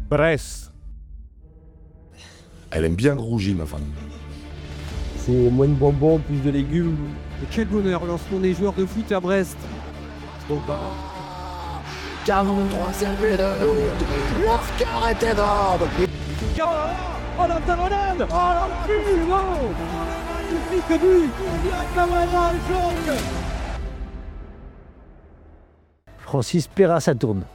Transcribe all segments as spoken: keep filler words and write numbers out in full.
Brest. Elle aime bien rougir, ma femme. C'est moins de bonbons, plus de légumes. Et quel bonheur lorsqu'on est joueur de foot à Brest. Bon, bah, quarante-troisième minute, leur cœur est énorme. Oh la talonnade. Oh la pue, non. Magnifique but. La caméra jaune. Francis Perra, ça tourne.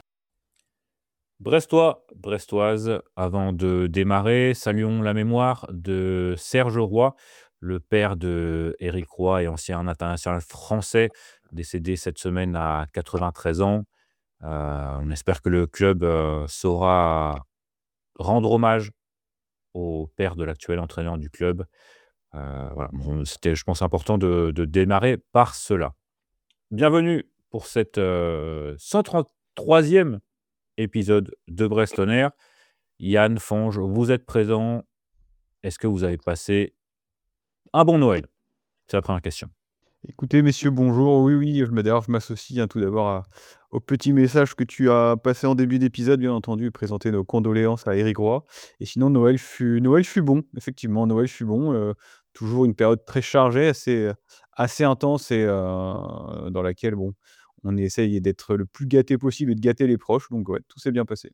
Brestois, Brestoise, avant de démarrer, saluons la mémoire de Serge Roy, le père de Éric Roy et ancien international français, décédé cette semaine à quatre-vingt-treize ans. Euh, on espère que le club euh, saura rendre hommage au père de l'actuel entraîneur du club. Euh, voilà. Bon, c'était, je pense, important de, de démarrer par cela. Bienvenue pour cette euh, cent trente-troisième épisode de Brest On Air. Yann, Fange, vous êtes présents. Est-ce que vous avez passé un bon Noël? C'est la première question. Écoutez, messieurs, bonjour. Oui, oui, je me- d'ailleurs, je m'associe hein, tout d'abord à- au petit message que tu as passé en début d'épisode, bien entendu, et présenter nos condoléances à Éric Roy. Et sinon, Noël fut, Noël fut bon, effectivement, Noël fut bon. Euh, toujours une période très chargée, assez, assez intense et euh, dans laquelle, bon, on essaye d'être le plus gâté possible et de gâter les proches. Donc, ouais, tout s'est bien passé.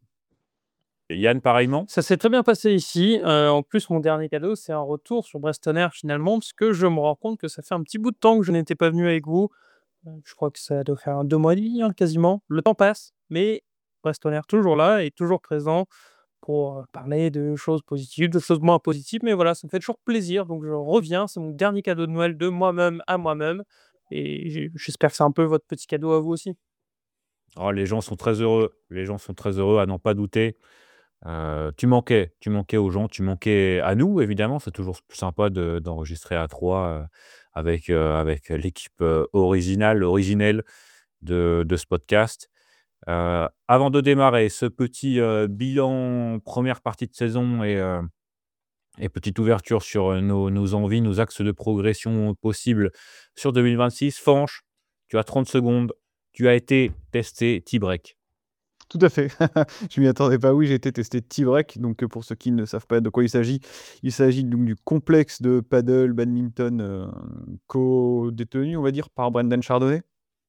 Et Yann, pareillement? Ça s'est très bien passé ici. Heu, en plus, mon dernier cadeau, c'est un retour sur Brest On Air finalement, parce que je me rends compte que ça fait un petit bout de temps que je n'étais pas venu avec vous. Heu, je crois que ça doit faire deux mois et demi, hein, quasiment. Le temps passe, mais Brest On Air toujours là et toujours présent pour, heu, parler de choses positives, de choses moins positives, mais voilà, ça me fait toujours plaisir, donc je reviens. C'est mon dernier cadeau de Noël de moi-même à moi-même et j'ai j'espère que c'est un peu votre petit cadeau à vous aussi. Oh, les gens sont très heureux. Les gens sont très heureux, à n'en pas douter. Euh, tu manquais, tu manquais aux gens, tu manquais à nous, évidemment. C'est toujours plus sympa de- d'enregistrer à trois euh, avec, euh, avec l'équipe euh, originale, originelle de, de ce podcast. Euh, avant de démarrer ce petit euh, bilan, première partie de saison et, euh, et petite ouverture sur euh, nos, nos envies, nos axes de progression possibles sur deux mille vingt-six, Fanche, tu as trente secondes. Tu as été testé T-Break. Tout à fait. Je m'y attendais pas. Oui, j'ai été testé T-Break. Donc, euh, pour ceux qui ne savent pas de quoi il s'agit, il s'agit donc du complexe de paddle badminton euh, co-détenu, on va dire, par Brendan Chardonnay.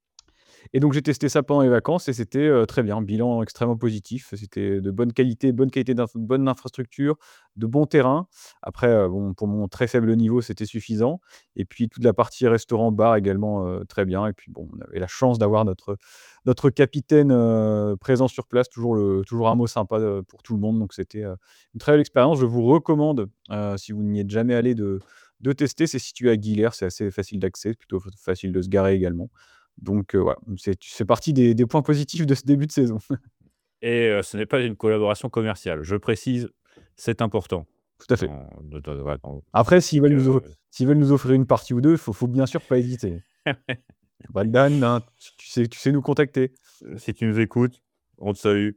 Et donc j'ai testé ça pendant les vacances et c'était, heu, très bien. Bilan extrêmement positif. C'était de bonne qualité, bonne qualité d'inf bonne infrastructure, de bons terrains. Après, heu, bon, pour mon très faible niveau, c'était suffisant et puis toute la partie restaurant, bar également, heu, très bien et puis bon, on avait la chance d'avoir notre notre capitaine, heu, présent sur place, toujours le toujours un mot sympa, heu, pour tout le monde donc c'était, heu, une très belle expérience. Je vous recommande, heu, si vous n'y êtes jamais allé de de tester. C'est situé à Guilers, c'est assez facile d'accès, plutôt f facile de se garer également. Donc heu, voilà, c'est c'est partie des des points positifs de ce début de saison. Et heu, ce n'est pas une collaboration commerciale. Je précise, c'est important. Tout à fait. Dans de de ouais, dans Après, s'ils veulent nous o que s'ils veulent nous offrir une partie ou deux, faut faut bien sûr pas hésiter. Brendan, hein, tu tu sais tu sais nous contacter. si tu nous écoutes, on te salue.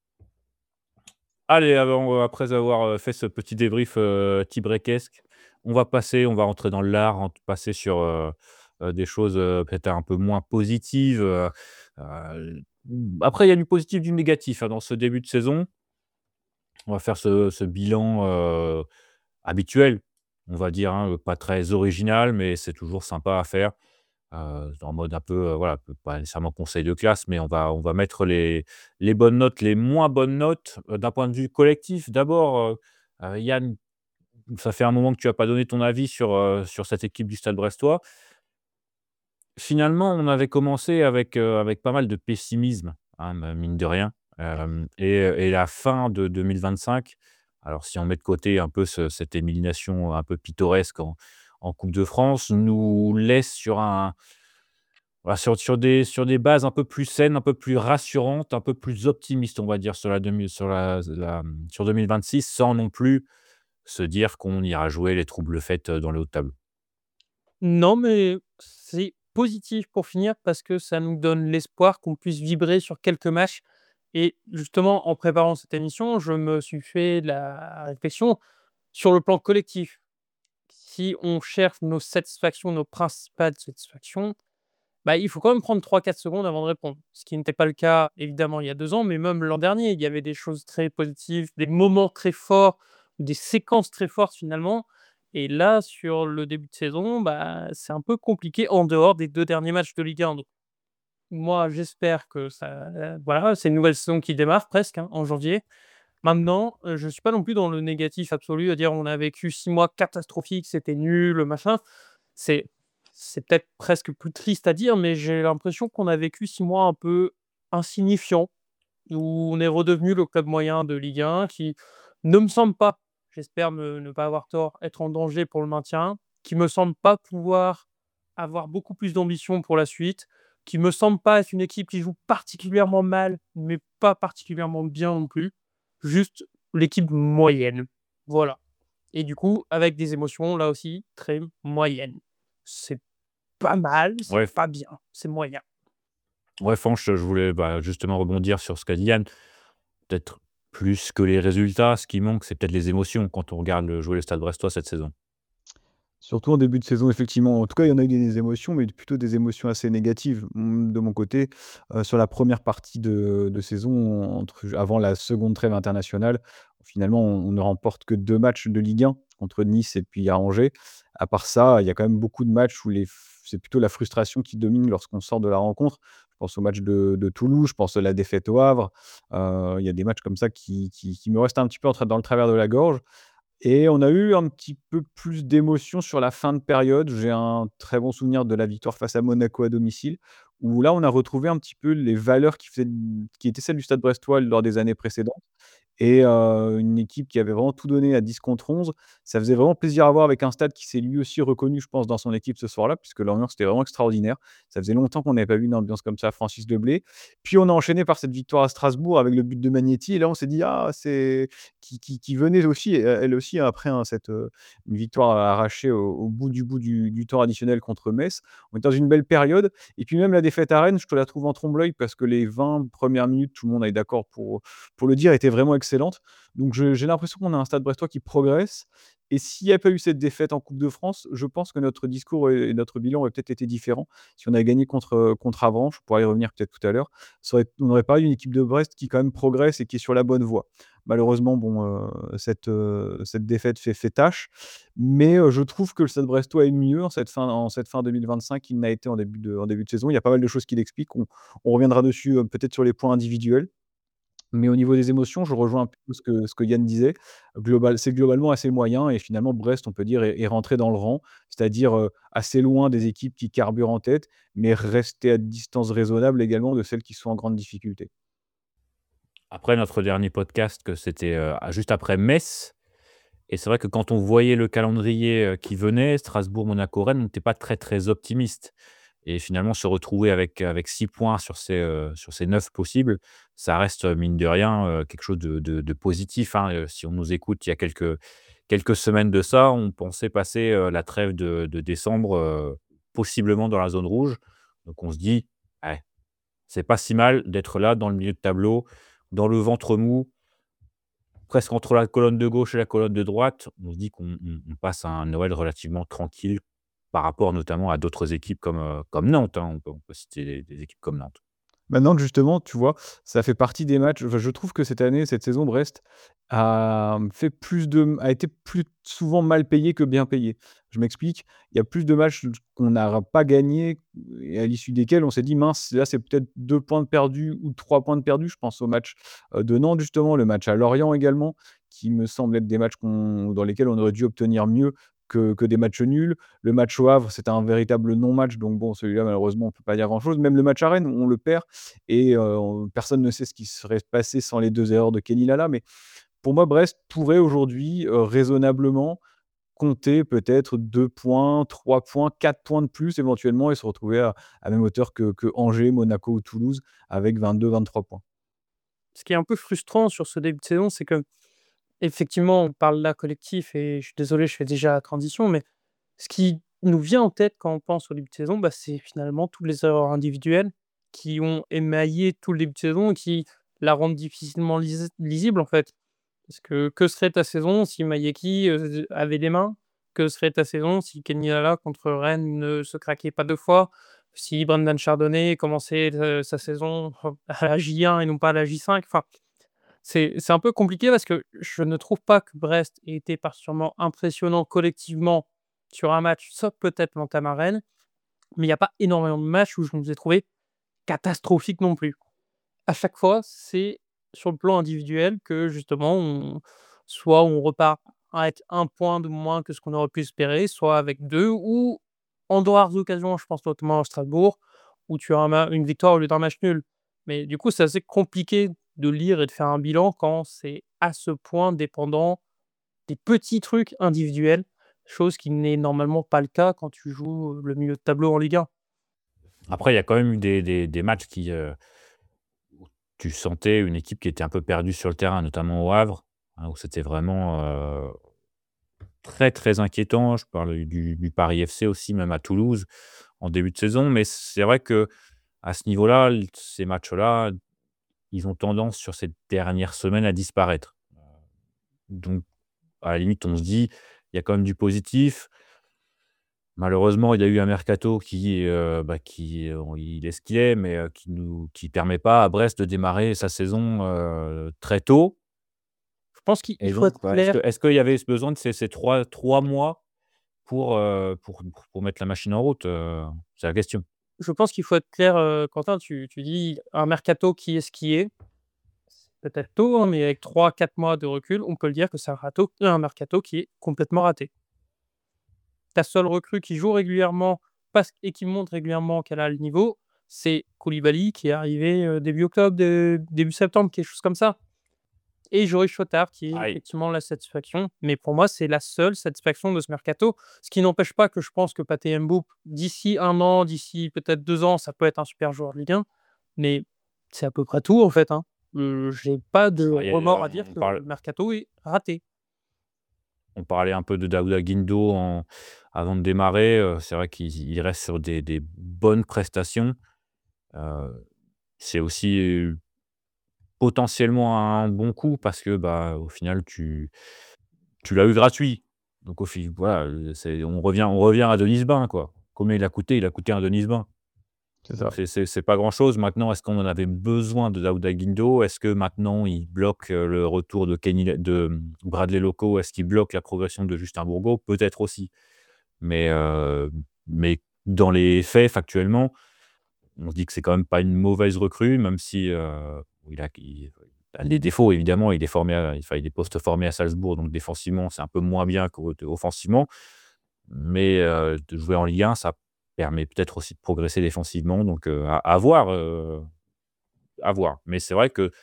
Allez, avant, heu, après avoir, heu, fait ce petit débrief, heu, T-Breakesque, on va passer on va rentrer dans l'art, en passer sur, heu heu, des choses, heu, peut-être un peu moins positives, heu heu, après il y a du positif, du négatif, hein, dans ce début de saison. On va faire ce ce bilan, heu, habituel, on va dire, hein, pas très original, mais c'est toujours sympa à faire, heu, en mode un peu, heu, voilà, pas nécessairement conseil de classe, mais on va on va mettre les les bonnes notes, les moins bonnes notes, heu, d'un point de vue collectif. D'abord, heu heu, Yann, ça fait un moment que tu as pas donné ton avis sur, heu, sur cette équipe du Stade brestois. Finalement, on avait commencé avec, heu, avec pas mal de pessimisme, hein, m mine de rien, hem et et la fin de deux mille vingt-cinq, alors si on met de côté un peu ce cette élimination un peu pittoresque en en coupe de France, nous laisse sur un voilà, sur sur des sur des bases un peu plus saines, un peu plus rassurantes, un peu plus optimistes, on va dire, sur la demi sur la la, mmh, sur deux mille vingt-six, sans non plus se dire qu'on ira jouer les troubles fêtes, dans le haut de tableau. Non, mais c'est positif pour finir parce que ça nous donne l'espoir qu'on puisse vibrer sur quelques matchs et justement, en préparant cette émission, je me suis fait la réflexion sur le plan collectif. Si on cherche nos satisfactions, nos principales satisfactions, bah, il faut quand même prendre trois quatre secondes avant de répondre. Ce qui n'était pas le cas, évidemment, il y a deux ans, mais même l'an dernier, il y avait des choses très positives, des moments très forts, des séquences très fortes finalement. Et là, sur le début de saison, bah, c'est un peu compliqué en dehors des deux derniers matchs de Ligue un. Donc moi, j'espère que ça, heu, voilà, c'est une nouvelle saison qui démarre presque, hein, en janvier. Maintenant, heu, je ne suis pas non plus dans le négatif absolu, à dire: «On a vécu six mois catastrophiques, c'était nul, machin». C'est c'est peut-être presque plus triste à dire, mais j'ai l'impression qu'on a vécu six mois un peu insignifiants, où on est redevenu le club moyen de Ligue un qui ne me semble pas, j'espère ne ne pas avoir tort, être en danger pour le maintien, qui me semble pas pouvoir avoir beaucoup plus d'ambition pour la suite, qui me semble pas être une équipe qui joue particulièrement mal, mais pas particulièrement bien non plus. Juste l'équipe moyenne. Voilà. Et du coup, avec des émotions là aussi très moyennes. C'est pas mal, c'est Ouais, pas bien, c'est moyen. ouais, Fanch, je voulais, bah, justement rebondir sur ce qu'a dit Yann. Peut-être plus que les résultats, ce qui manque, c'est peut-être les émotions quand on regarde le jouer le Stade Brestois cette saison. Surtout en début de saison, effectivement. En tout cas, il y en a eu des émotions, mais plutôt des émotions assez négatives. Mmh, de mon côté, heu, sur la première partie de de saison, entre avant la seconde trêve internationale, finalement, on on ne remporte que deux matchs de Ligue un contre Nice et puis à Angers. À part ça, il y a quand même beaucoup de matchs où les f c'est plutôt la frustration qui domine lorsqu'on sort de la rencontre. Je pense au match de de Toulouse, je pense à la défaite au Havre. Heu, il y a des matchs comme ça qui qui qui me restent un petit peu en tra dans le travers de la gorge. Et on a eu un petit peu plus d'émotion sur la fin de période. J'ai un très bon souvenir de la victoire face à Monaco à domicile, où là, on a retrouvé un petit peu les valeurs qui faisaient qui étaient celles du Stade brestois lors des années précédentes. Et heu, une équipe qui avait vraiment tout donné à dix contre onze. Ça faisait vraiment plaisir à voir avec un stade qui s'est lui aussi reconnu, je pense, dans son équipe ce soir-là, puisque l'ambiance était vraiment extraordinaire. Ça faisait longtemps qu'on n'avait pas vu une ambiance comme ça à Francis Deblé. Puis on a enchaîné par cette victoire à Strasbourg avec le but de Magnetti et là on s'est dit: «Ah, c'est» qui qui qui venait aussi, e elle aussi après, hein, cette, heu, une victoire arrachée au au bout du bout du du temps additionnel contre Metz. On est dans une belle période et puis même la défaite à Rennes, je te la trouve en trompe-l'œil parce que les vingt premières minutes, tout le monde est d'accord pour pour le dire, était vraiment excellente. Donc je j'ai l'impression qu'on a un Stade brestois qui progresse et s'il n'y a pas eu cette défaite en coupe de France, je pense que notre discours et et notre bilan aurait peut-être été différent. Si on avait gagné contre, heu, contre Avranches, on pourra y revenir peut-être tout à l'heure, ça aurait on aurait parlé d'une équipe de Brest qui quand même progresse et qui est sur la bonne voie. Malheureusement, bon, heu, cette, heu, cette défaite fait fait tâche, mais heu, je trouve que le Stade brestois est mieux en cette fin en cette fin deux mille vingt-cinq qu'il n'a été en début de en début de saison. Il y a pas mal de choses qui l'expliquent. On on reviendra dessus, heu, peut-être sur les points individuels. Mais au niveau des émotions, je rejoins un peu ce que ce que Yann disait. Global c'est globalement assez moyen et finalement Brest, on peut dire, est est rentré dans le rang. C'est-à-dire, heu, assez loin des équipes qui carburent en tête, mais rester à distance raisonnable également de celles qui sont en grande difficulté. Après notre dernier podcast, que c'était, heu, à juste après Metz, et c'est vrai que quand on voyait le calendrier, heu, qui venait, Strasbourg, Monaco, Rennes, on n'était pas très, très optimiste. Et finalement se retrouver avec avec six points sur ces, heu, sur ces neuf possibles, ça reste, heu, mine de rien, heu, quelque chose de de de positif, hein. Heu, si on nous écoute il y a quelques quelques semaines de ça, on pensait passer, heu, la trêve de de décembre, heu, possiblement dans la zone rouge. Donc on se dit: «Ouais, c'est pas si mal d'être là dans le milieu de tableau, dans le ventre mou, presque entre la colonne de gauche et la colonne de droite». On se dit qu'on on on passe un Noël relativement tranquille par rapport notamment à d'autres équipes comme, heu, comme Nantes, hein. On peut on peut citer des des équipes comme Nantes. Maintenant justement, tu vois, ça fait partie des matchs enfin, je trouve que cette année, cette saison, Brest a, mmh, fait plus de a été plus souvent mal payé que bien payé. Je m'explique, il y a plus de matchs qu'on n'a pas gagnés et à l'issue desquels on s'est dit: «Mince, là, c'est peut-être deux points de perdus ou trois points de perdus». Je pense au match, heu, de Nantes justement, le match à Lorient également, qui me semblent être des matchs qu'on dans lesquels on aurait dû obtenir mieux que que des matchs nuls. Le match au Havre, c'était un véritable non-match, donc bon, celui-là, malheureusement, on ne peut pas dire grand-chose. Même le match à Rennes, on le perd et heu, on personne ne sait ce qui serait passé sans les deux erreurs de Kenny Lala. Mais pour moi, Brest pourrait aujourd'hui, heu, raisonnablement compter peut-être deux points, trois points, quatre points de plus éventuellement et se retrouver à à même hauteur que que Angers, Monaco ou Toulouse avec vingt-deux, vingt-trois points. Ce qui est un peu frustrant sur ce début de saison, c'est que effectivement, on parle là collectif et je suis désolé, je fais déjà la transition, mais ce qui nous vient en tête quand on pense au début de saison, bah, c'est finalement toutes les erreurs individuelles qui ont émaillé tout le début de saison et qui la rendent difficilement lisi lisible, en fait. Parce que, que serait ta saison si Mayeki, heu, avait des mains? Que serait ta saison si Kenny Lala contre Rennes ne se craquait pas deux fois? si Brendan Chardonnay commençait, heu, sa saison à la J un et non pas à la J cinq. Enfin, c'est c'est un peu compliqué parce que je ne trouve pas que Brest ait été particulièrement impressionnant collectivement sur un match, sauf peut-être l'Entame Arena, mais il y a pas énormément de matchs où je nous ai trouvés catastrophiques non plus. À chaque fois, c'est sur le plan individuel que justement on soit on repart avec un point de moins que ce qu'on aurait pu espérer, soit avec deux ou en de rares occasions, je pense notamment à Strasbourg, où tu as un ma une victoire au lieu d'un match nul. Mais du coup, c'est assez compliqué de lire et de faire un bilan quand c'est à ce point dépendant des petits trucs individuels, chose qui n'est normalement pas le cas quand tu joues, heu, le milieu de tableau en Ligue un. Après, il y a quand même eu des des des matchs qui, heu, où tu sentais une équipe qui était un peu perdue sur le terrain, notamment au Havre, hein, où c'était vraiment, heu, très, très inquiétant. Je parle du du Paris F C aussi, même à Toulouse, en début de saison. Mais c'est vrai qu'à ce niveau-là, l ces matchs-là, ils ont tendance sur ces dernières semaines à disparaître. Donc à la limite, on se dit: «Il y a quand même du positif». Malheureusement, il y a eu un mercato qui, heu, bah, qui, heu, il est ce qu'il est, mais heu, qui nous qui permet pas à Brest de démarrer sa saison, heu, très tôt. Je pense qu'il il Et faut donc, être bah, est-ce que clair. est-ce qu'il y avait ce besoin de ces ces trois 3 mois pour, heu, pour pour pour mettre la machine en route, heu? C'est la question. Je pense qu'il faut être clair, heu, Quentin, tu tu dis un mercato qui est ce qui est. Peut-être tôt, hein, mais avec trois quatre mois de recul, on peut le dire que c'est un rato un mercato qui est complètement raté. Ta seule recrue qui joue régulièrement parce et qui montre régulièrement qu'elle a le niveau, c'est Koulibaly qui est arrivé, heu, début octobre, dé début septembre, quelque chose comme ça. Et Joris Chotard qui est Aïe. effectivement la satisfaction, mais pour moi, c'est la seule satisfaction de ce mercato. Ce qui n'empêche pas que je pense que Pathé Mboup, d'ici un an, d'ici peut-être deux ans, ça peut être un super joueur de Ligue un, mais c'est à peu près tout en fait, hein. Heu, j'ai pas de Ah, il y remords a à dire on que parle le mercato est raté. on parlait un peu de Daouda Guindo en avant de démarrer, heu, c'est vrai qu'il il reste sur des des bonnes prestations. Heu, c'est aussi, heu, potentiellement un bon coup parce que, bah, au final, tu tu l'as eu gratuit. Donc au fi voilà, heu, c'est on revient on revient à Denis Bain, quoi. Combien il a coûté? Il a coûté un Denis Bain. C'est Donc ça. c'est c'est c'est pas grand-chose. Maintenant, est-ce qu'on en avait besoin de Daouda Guindo? Est-ce que maintenant il bloque, heu, le retour de Kenny de, mmh, Bradley Loco? Est-ce qu'il bloque la progression de Justin Bourgault? Peut-être aussi. Mais heu, mais dans les faits, factuellement, on se dit que c'est quand même pas une mauvaise recrue, même si, heu, il a il a des défauts évidemment. Il est formé à enfin, il est post-formé à Salzbourg, donc défensivement, c'est un peu moins bien qu'offensivement. Mais heu, de jouer en Ligue un, ça permet peut-être aussi de progresser défensivement, donc heu, à à voir, heu, à voir. Mais c'est vrai qu'il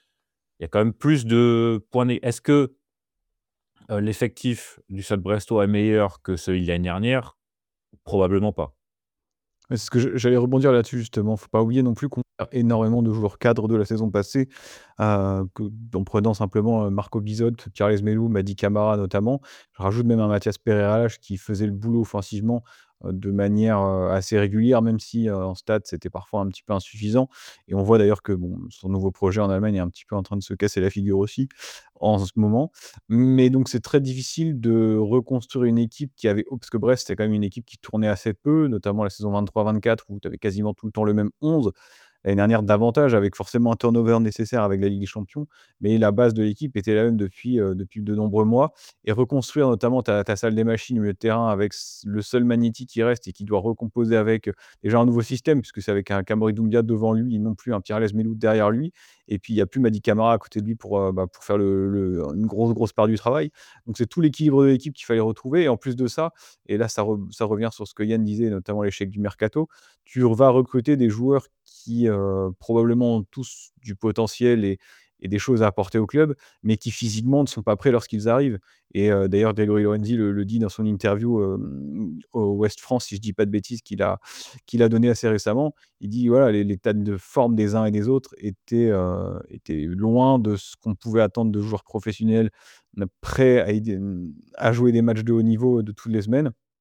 y a quand même plus de points né est-ce que, heu, l'effectif du Stade Brestois est meilleur que celui de l'année dernière? Probablement pas. Ouais, c'est ce que je j'allais rebondir là-dessus justement. Faut pas oublier non plus qu'on a énormément de joueurs cadres de la saison passée, heu, que en prenant simplement, heu, Marco Bizotte, Charles Melou, Mady Camara notamment. Je rajoute même un Mathias Pereira qui faisait le boulot offensivement, heu, de manière, heu, assez régulière, même si, heu, en stats, c'était parfois un petit peu insuffisant et on voit d'ailleurs que bon, son nouveau projet en Allemagne est un petit peu en train de se casser la figure aussi, en ce moment. Mais donc c'est très difficile de reconstruire une équipe qui avait oh, parce que Brest, c'était quand même une équipe qui tournait assez peu, notamment la saison vingt-trois vingt-quatre où tu avais quasiment tout le temps le même onze. L'année dernière davantage avec forcément un turnover nécessaire avec la Ligue des Champions, mais la base de l'équipe était la même depuis, heu, depuis de nombreux mois et reconstruire notamment ta ta salle des machines au milieu de terrain avec s le seul Magnity qui reste et qui doit recomposer avec, heu, déjà un nouveau système puisque c'est avec un Kamori Doumbia devant lui et non plus un Pierre Lesmelou derrière lui et puis il y a plus Mady Camara à côté de lui pour, heu, bah, pour faire le le une grosse, grosse part du travail. Donc c'est tout l'équilibre de l'équipe qu'il fallait retrouver et en plus de ça et là ça re ça revient sur ce que Yann disait, notamment l'échec du mercato, tu vas recruter des joueurs qui, heu, probablement ont tous du potentiel et et des choses à apporter au club, mais qui physiquement ne sont pas prêts lorsqu'ils arrivent et heu, d'ailleurs Grégory Lorenzi le le dit dans son interview, hem, au Ouest France, si je dis pas de bêtises, qu'il a qu'il a donné assez récemment. Il dit voilà, les l'état de forme des uns et des autres était, heu, était loin de ce qu'on pouvait attendre de joueurs professionnels, n prêts à aider, mmh, à jouer des matchs de haut niveau de toutes les semaines.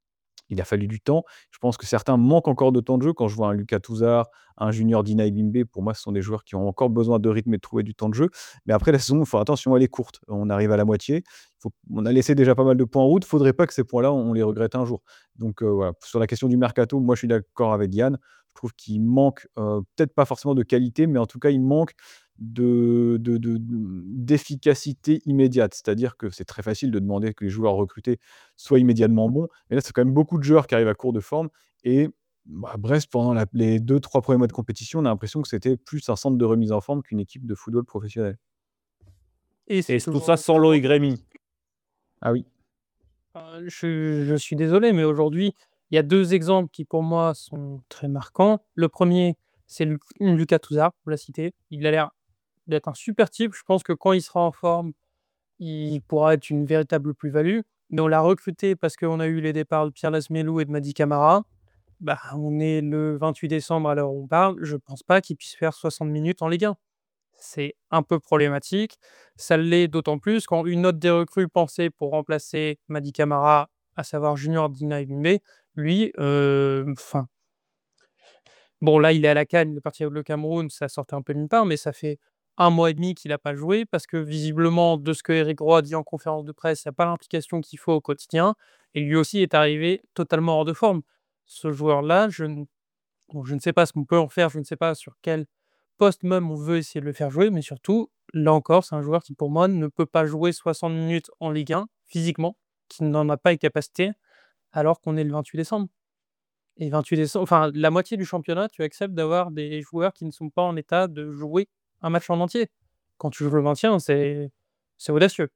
Il a fallu du temps. Je pense que certains manquent encore de temps de jeu. Quand je vois un Lucas Touzard, un junior Dinaï Bimbe, pour moi, ce sont des joueurs qui ont encore besoin de rythme et de trouver du temps de jeu. Mais après, la saison, il faut attention, elle est courte. On arrive à la moitié. Faut- on a laissé déjà pas mal de points en route. Il ne faudrait pas que ces points-là, on les regrette un jour. Donc euh, voilà, sur la question du mercato, moi, je suis d'accord avec Yann. Je trouve qu'il manque, euh, peut-être pas forcément de qualité, mais en tout cas, il manque de, de- de- d'efficacité immédiate. C'est-à-dire que c'est très facile de demander que les joueurs recrutés soient immédiatement bons. Mais là, c'est quand même beaucoup de joueurs qui arrivent à court de forme. Et bah, Brest, pendant la- les deux, trois premiers mois de compétition, on a l'impression que c'était plus un centre de remise en forme qu'une équipe de football professionnel. Et c'est Et tout toujours ça le sans cas. Loïc Rémy. Ah oui. Euh, Je, je suis désolé, mais aujourd'hui, il y a deux exemples qui pour moi sont très marquants. Le premier, c'est Lu- Lucas Touzard, vous l'avez cité. Il a l'air d'être un super type. Je pense que quand il sera en forme, il pourra être une véritable plus-value. Mais on l'a recruté parce qu'on a eu les départs de Pierre Lasmelou et de Madi Camara. Bah, on est le vingt-huit décembre à l'heure où on parle. Je pense pas qu'il puisse faire soixante minutes en Ligue un. C'est un peu problématique. Ça l'est d'autant plus quand une autre des recrues pensée pour remplacer Madi Camara, à savoir Junior Dina Bimbe, lui, euh, enfin, bon là il est à la CAN, il est parti avec le Cameroun, ça sortait un peu de nulle part, mais ça fait un mois et demi qu'il n'a pas joué parce que visiblement, de ce que Eric Roy a dit en conférence de presse, il n'y a pas l'implication qu'il faut au quotidien et lui aussi est arrivé totalement hors de forme. Ce joueur-là, je ne bon, je ne sais pas ce qu'on peut en faire, je ne sais pas sur quel poste même on veut essayer de le faire jouer, mais surtout, là encore, c'est un joueur qui pour moi ne peut pas jouer soixante minutes en Ligue un physiquement, qui n'en a pas les capacités, alors qu'on est le vingt-huit décembre. Et vingt-huit décembre, enfin la moitié du championnat, tu acceptes d'avoir des joueurs qui ne sont pas en état de jouer un match en entier. Quand tu joues le maintien, c'est c'est audacieux.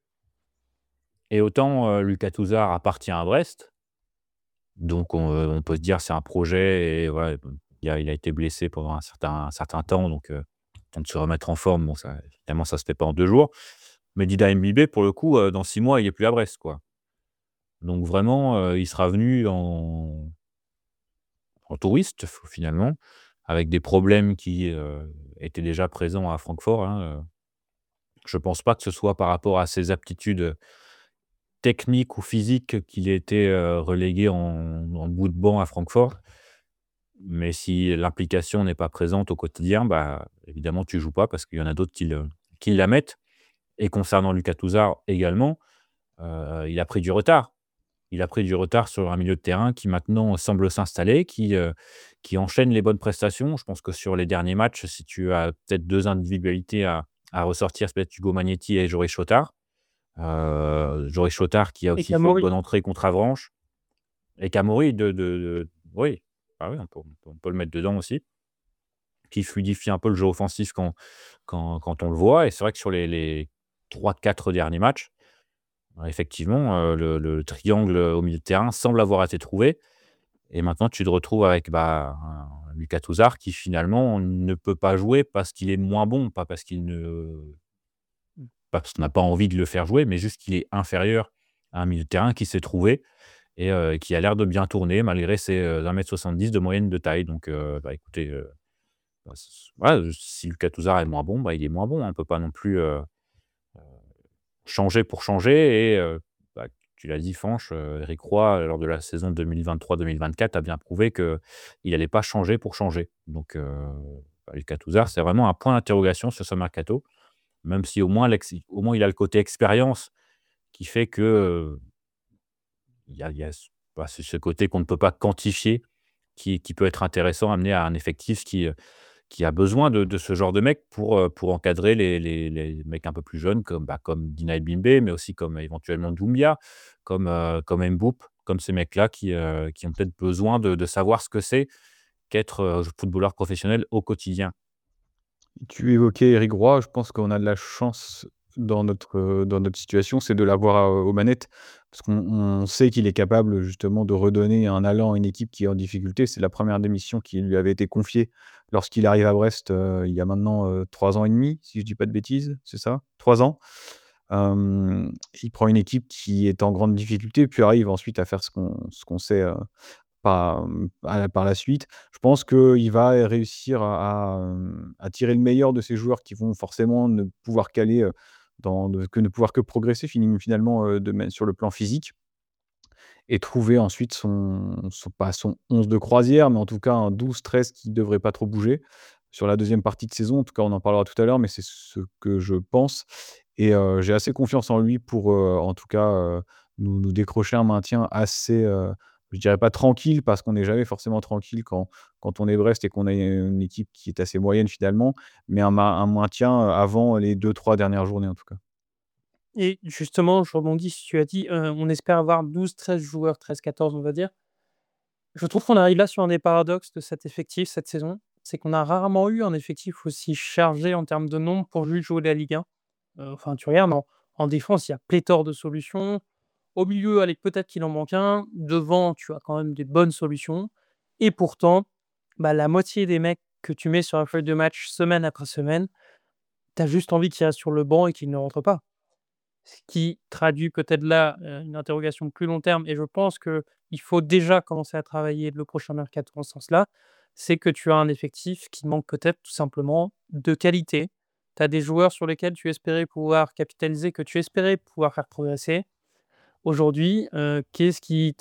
Et autant euh, Lucas Touzard appartient à Brest, donc on, euh, on peut se dire c'est un projet et voilà, il a, il a été blessé pendant un certain, un certain temps, donc euh, temps de se remettre en forme, bon, ça, évidemment ça se fait pas en deux jours. Mais Dida Mbibé, pour le coup, euh, dans six mois, il est plus à Brest, quoi. Donc vraiment, euh, il sera venu en, en touriste, f- finalement, avec des problèmes qui euh, étaient déjà présents à Francfort, hein, euh. Je pense pas que ce soit par rapport à ses aptitudes techniques ou physiques qu'il ait été euh, relégué en, en bout de banc à Francfort. Mais si l'implication n'est pas présente au quotidien, bah, évidemment, tu joues pas parce qu'il y en a d'autres qui, le- qui la mettent. Et concernant Lucas Touzard également, euh, il a pris du retard. Il a pris du retard sur un milieu de terrain qui maintenant semble s'installer, qui, euh, qui enchaîne les bonnes prestations. Je pense que sur les derniers matchs, si tu as peut-être deux individualités à, à ressortir, c'est peut-être Hugo Magnetti et Joris Chotard. Euh, Joris Chotard qui a Et aussi fait une Camori, bonne entrée contre Avranches. Et Camori, de, de, de- oui, ah oui, on peut, on peut- on peut le mettre dedans aussi, qui fluidifie un peu le jeu offensif quand, quand, quand on le voit. Et c'est vrai que sur les, les trois quatre derniers matchs, euh, effectivement, euh, le, le triangle au milieu de terrain semble avoir été trouvé. Et maintenant, tu te retrouves avec bah, un Lucas Touzard qui finalement ne peut pas jouer parce qu'il est moins bon, pas parce qu'il ne, pas parce qu'on n'a pas envie de le faire jouer, mais juste qu'il est inférieur à un milieu de terrain qui s'est trouvé et heu, qui a l'air de bien tourner malgré ses, heu, un mètre soixante-dix de moyenne de taille. Donc, heu, bah, écoutez, heu, bah, c voilà, si Lucas Touzard est moins bon, bah, il est moins bon, hein. On peut pas non plus, heu, changer pour changer et heu, bah, tu l'as dit Fanch, heu, Eric Roy, lors de la saison deux mille vingt-trois deux mille vingt-quatre, a bien prouvé qu'il n'allait pas changer pour changer. Donc, heu, bah, Lucas Touzard, c'est vraiment un point d'interrogation sur ce mercato, même si au moins l'ex au moins il a le côté expérience qui fait que, heu, il y a il y a ce bah, c'est ce côté qu'on ne peut pas quantifier qui qui peut être intéressant, amené à un effectif qui, heu, qui a besoin de de ce genre de mec pour, heu, pour encadrer les les les mecs un peu plus jeunes comme, bah, comme Dinaï Bimbe, mais aussi comme, heu, éventuellement Doumbia, comme, heu, comme Mboup, comme ces mecs-là qui, heu, qui ont peut-être besoin de de savoir ce que c'est qu'être, heu, footballeur professionnel au quotidien. Tu évoquais Eric Roy, je pense qu'on a de la chance dans notre, heu, dans notre situation, c'est de l'avoir, heu, aux manettes. Parce qu'on on sait qu'il est capable justement de redonner un allant à une équipe qui est en difficulté. C'est la première des missions qui lui avait été confiée lorsqu'il arrive à Brest, heu, il y a maintenant, heu, trois ans et demi, si je dis pas de bêtises, c'est ça? Trois ans. Hem, il prend une équipe qui est en grande difficulté, puis arrive ensuite à faire ce qu'on ce qu'on sait, heu par, mmh, à la par la suite. Je pense qu'il va réussir à à, hem, à tirer le meilleur de ces joueurs qui vont forcément ne pouvoir qu'aller, heu, dans de que ne pouvoir que progresser fini finalement, heu, de mê sur le plan physique et trouver ensuite son son pas son onze de croisière, mais en tout cas un douze treize qui devrait pas trop bouger sur la deuxième partie de saison. En tout cas, on en parlera tout à l'heure, mais c'est ce que je pense et heu, j'ai assez confiance en lui pour, heu, en tout cas, heu, nous nous décrocher un maintien assez, heu, je dirais pas tranquille parce qu'on n'est jamais forcément tranquille quand quand on est Brest et qu'on a une équipe qui est assez moyenne finalement, mais un ma un maintien, heu, avant les deux trois dernières journées en tout cas. Et justement, je rebondis si tu as dit, heu, on espère avoir douze treize joueurs, treize quatorze on va dire. Je trouve qu'on arrive là sur un des paradoxes de cet effectif cette saison. C'est qu'on a rarement eu un effectif aussi chargé en termes de nombre pour juste jouer la Ligue un. Heu, enfin, tu regardes en en défense, il y a pléthore de solutions. Au milieu, allez, peut-être qu'il en manque un. Devant, tu as quand même des bonnes solutions et pourtant, bah, la moitié des mecs que tu mets sur la feuille de match semaine après semaine, tu as juste envie qu'ils restent sur le banc et qu'ils ne rentrent pas. Ce qui traduit peut-être là, heu, une interrogation plus long terme et je pense qu'il faut déjà commencer à travailler le prochain mercato en ce sens-là, c'est que tu as un effectif qui manque peut-être tout simplement de qualité. Tu as des joueurs sur lesquels tu espérais pouvoir capitaliser, que tu espérais pouvoir faire progresser. Aujourd'hui, heu, qu'est-ce qui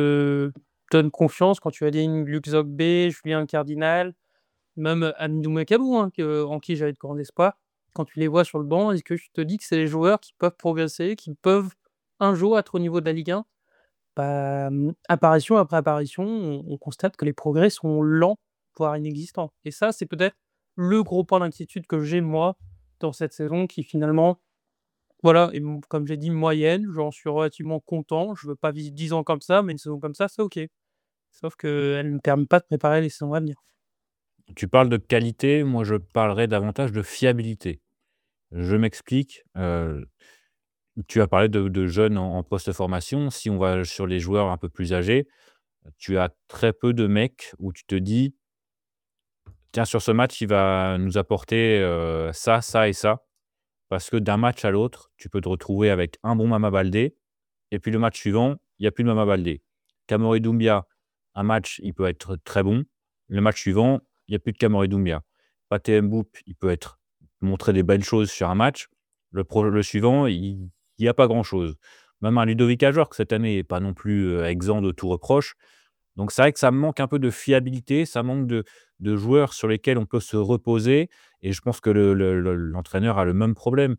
te donne confiance quand tu alignes Luc Zogbé, Julien Cardinal, même Hamidou Mekabou, hein, que en qui j'avais de grands espoirs. Quand tu les vois sur le banc, est-ce que tu te dis que c'est des joueurs qui peuvent progresser, qui peuvent un jour être au niveau de la Ligue un? Bah, mmh, apparition après apparition, on on constate que les progrès sont lents, voire inexistants et ça, c'est peut-être le gros point d'inquiétude que j'ai moi, dans cette saison qui finalement, voilà est m comme j'ai dit moyenne. J'en suis relativement content. Je veux pas vivre dix ans comme ça, mais une saison comme ça, c'est OK. Sauf qu'elle ne me permet pas de préparer les saisons à venir. Tu parles de qualité, moi je parlerais davantage de fiabilité. Je m'explique, heu, tu as parlé de de jeunes en en post-formation. Si on va sur les joueurs un peu plus âgés, tu as très peu de mecs où tu te dis: «Tiens, sur ce match, il va nous apporter, heu, ça, ça et ça». Parce que d'un match à l'autre, tu peux te retrouver avec un bon Mama Baldé et puis le match suivant, il y a plus de Mama Baldé. Kamori Doumbia, un match, il peut être très bon. Le match suivant, il y a plus de Kamori Doumbia. Pathé Mboup, il peut être montrer des belles choses sur un match. Le pro le suivant, il il y a pas grand-chose. Même un Ludovic Ajorc, cette année, est pas non plus, heu, exempt de tout reproche. Donc c'est vrai que ça manque un peu de fiabilité, ça manque de de joueurs sur lesquels on peut se reposer et je pense que le le le l'entraîneur a le même problème.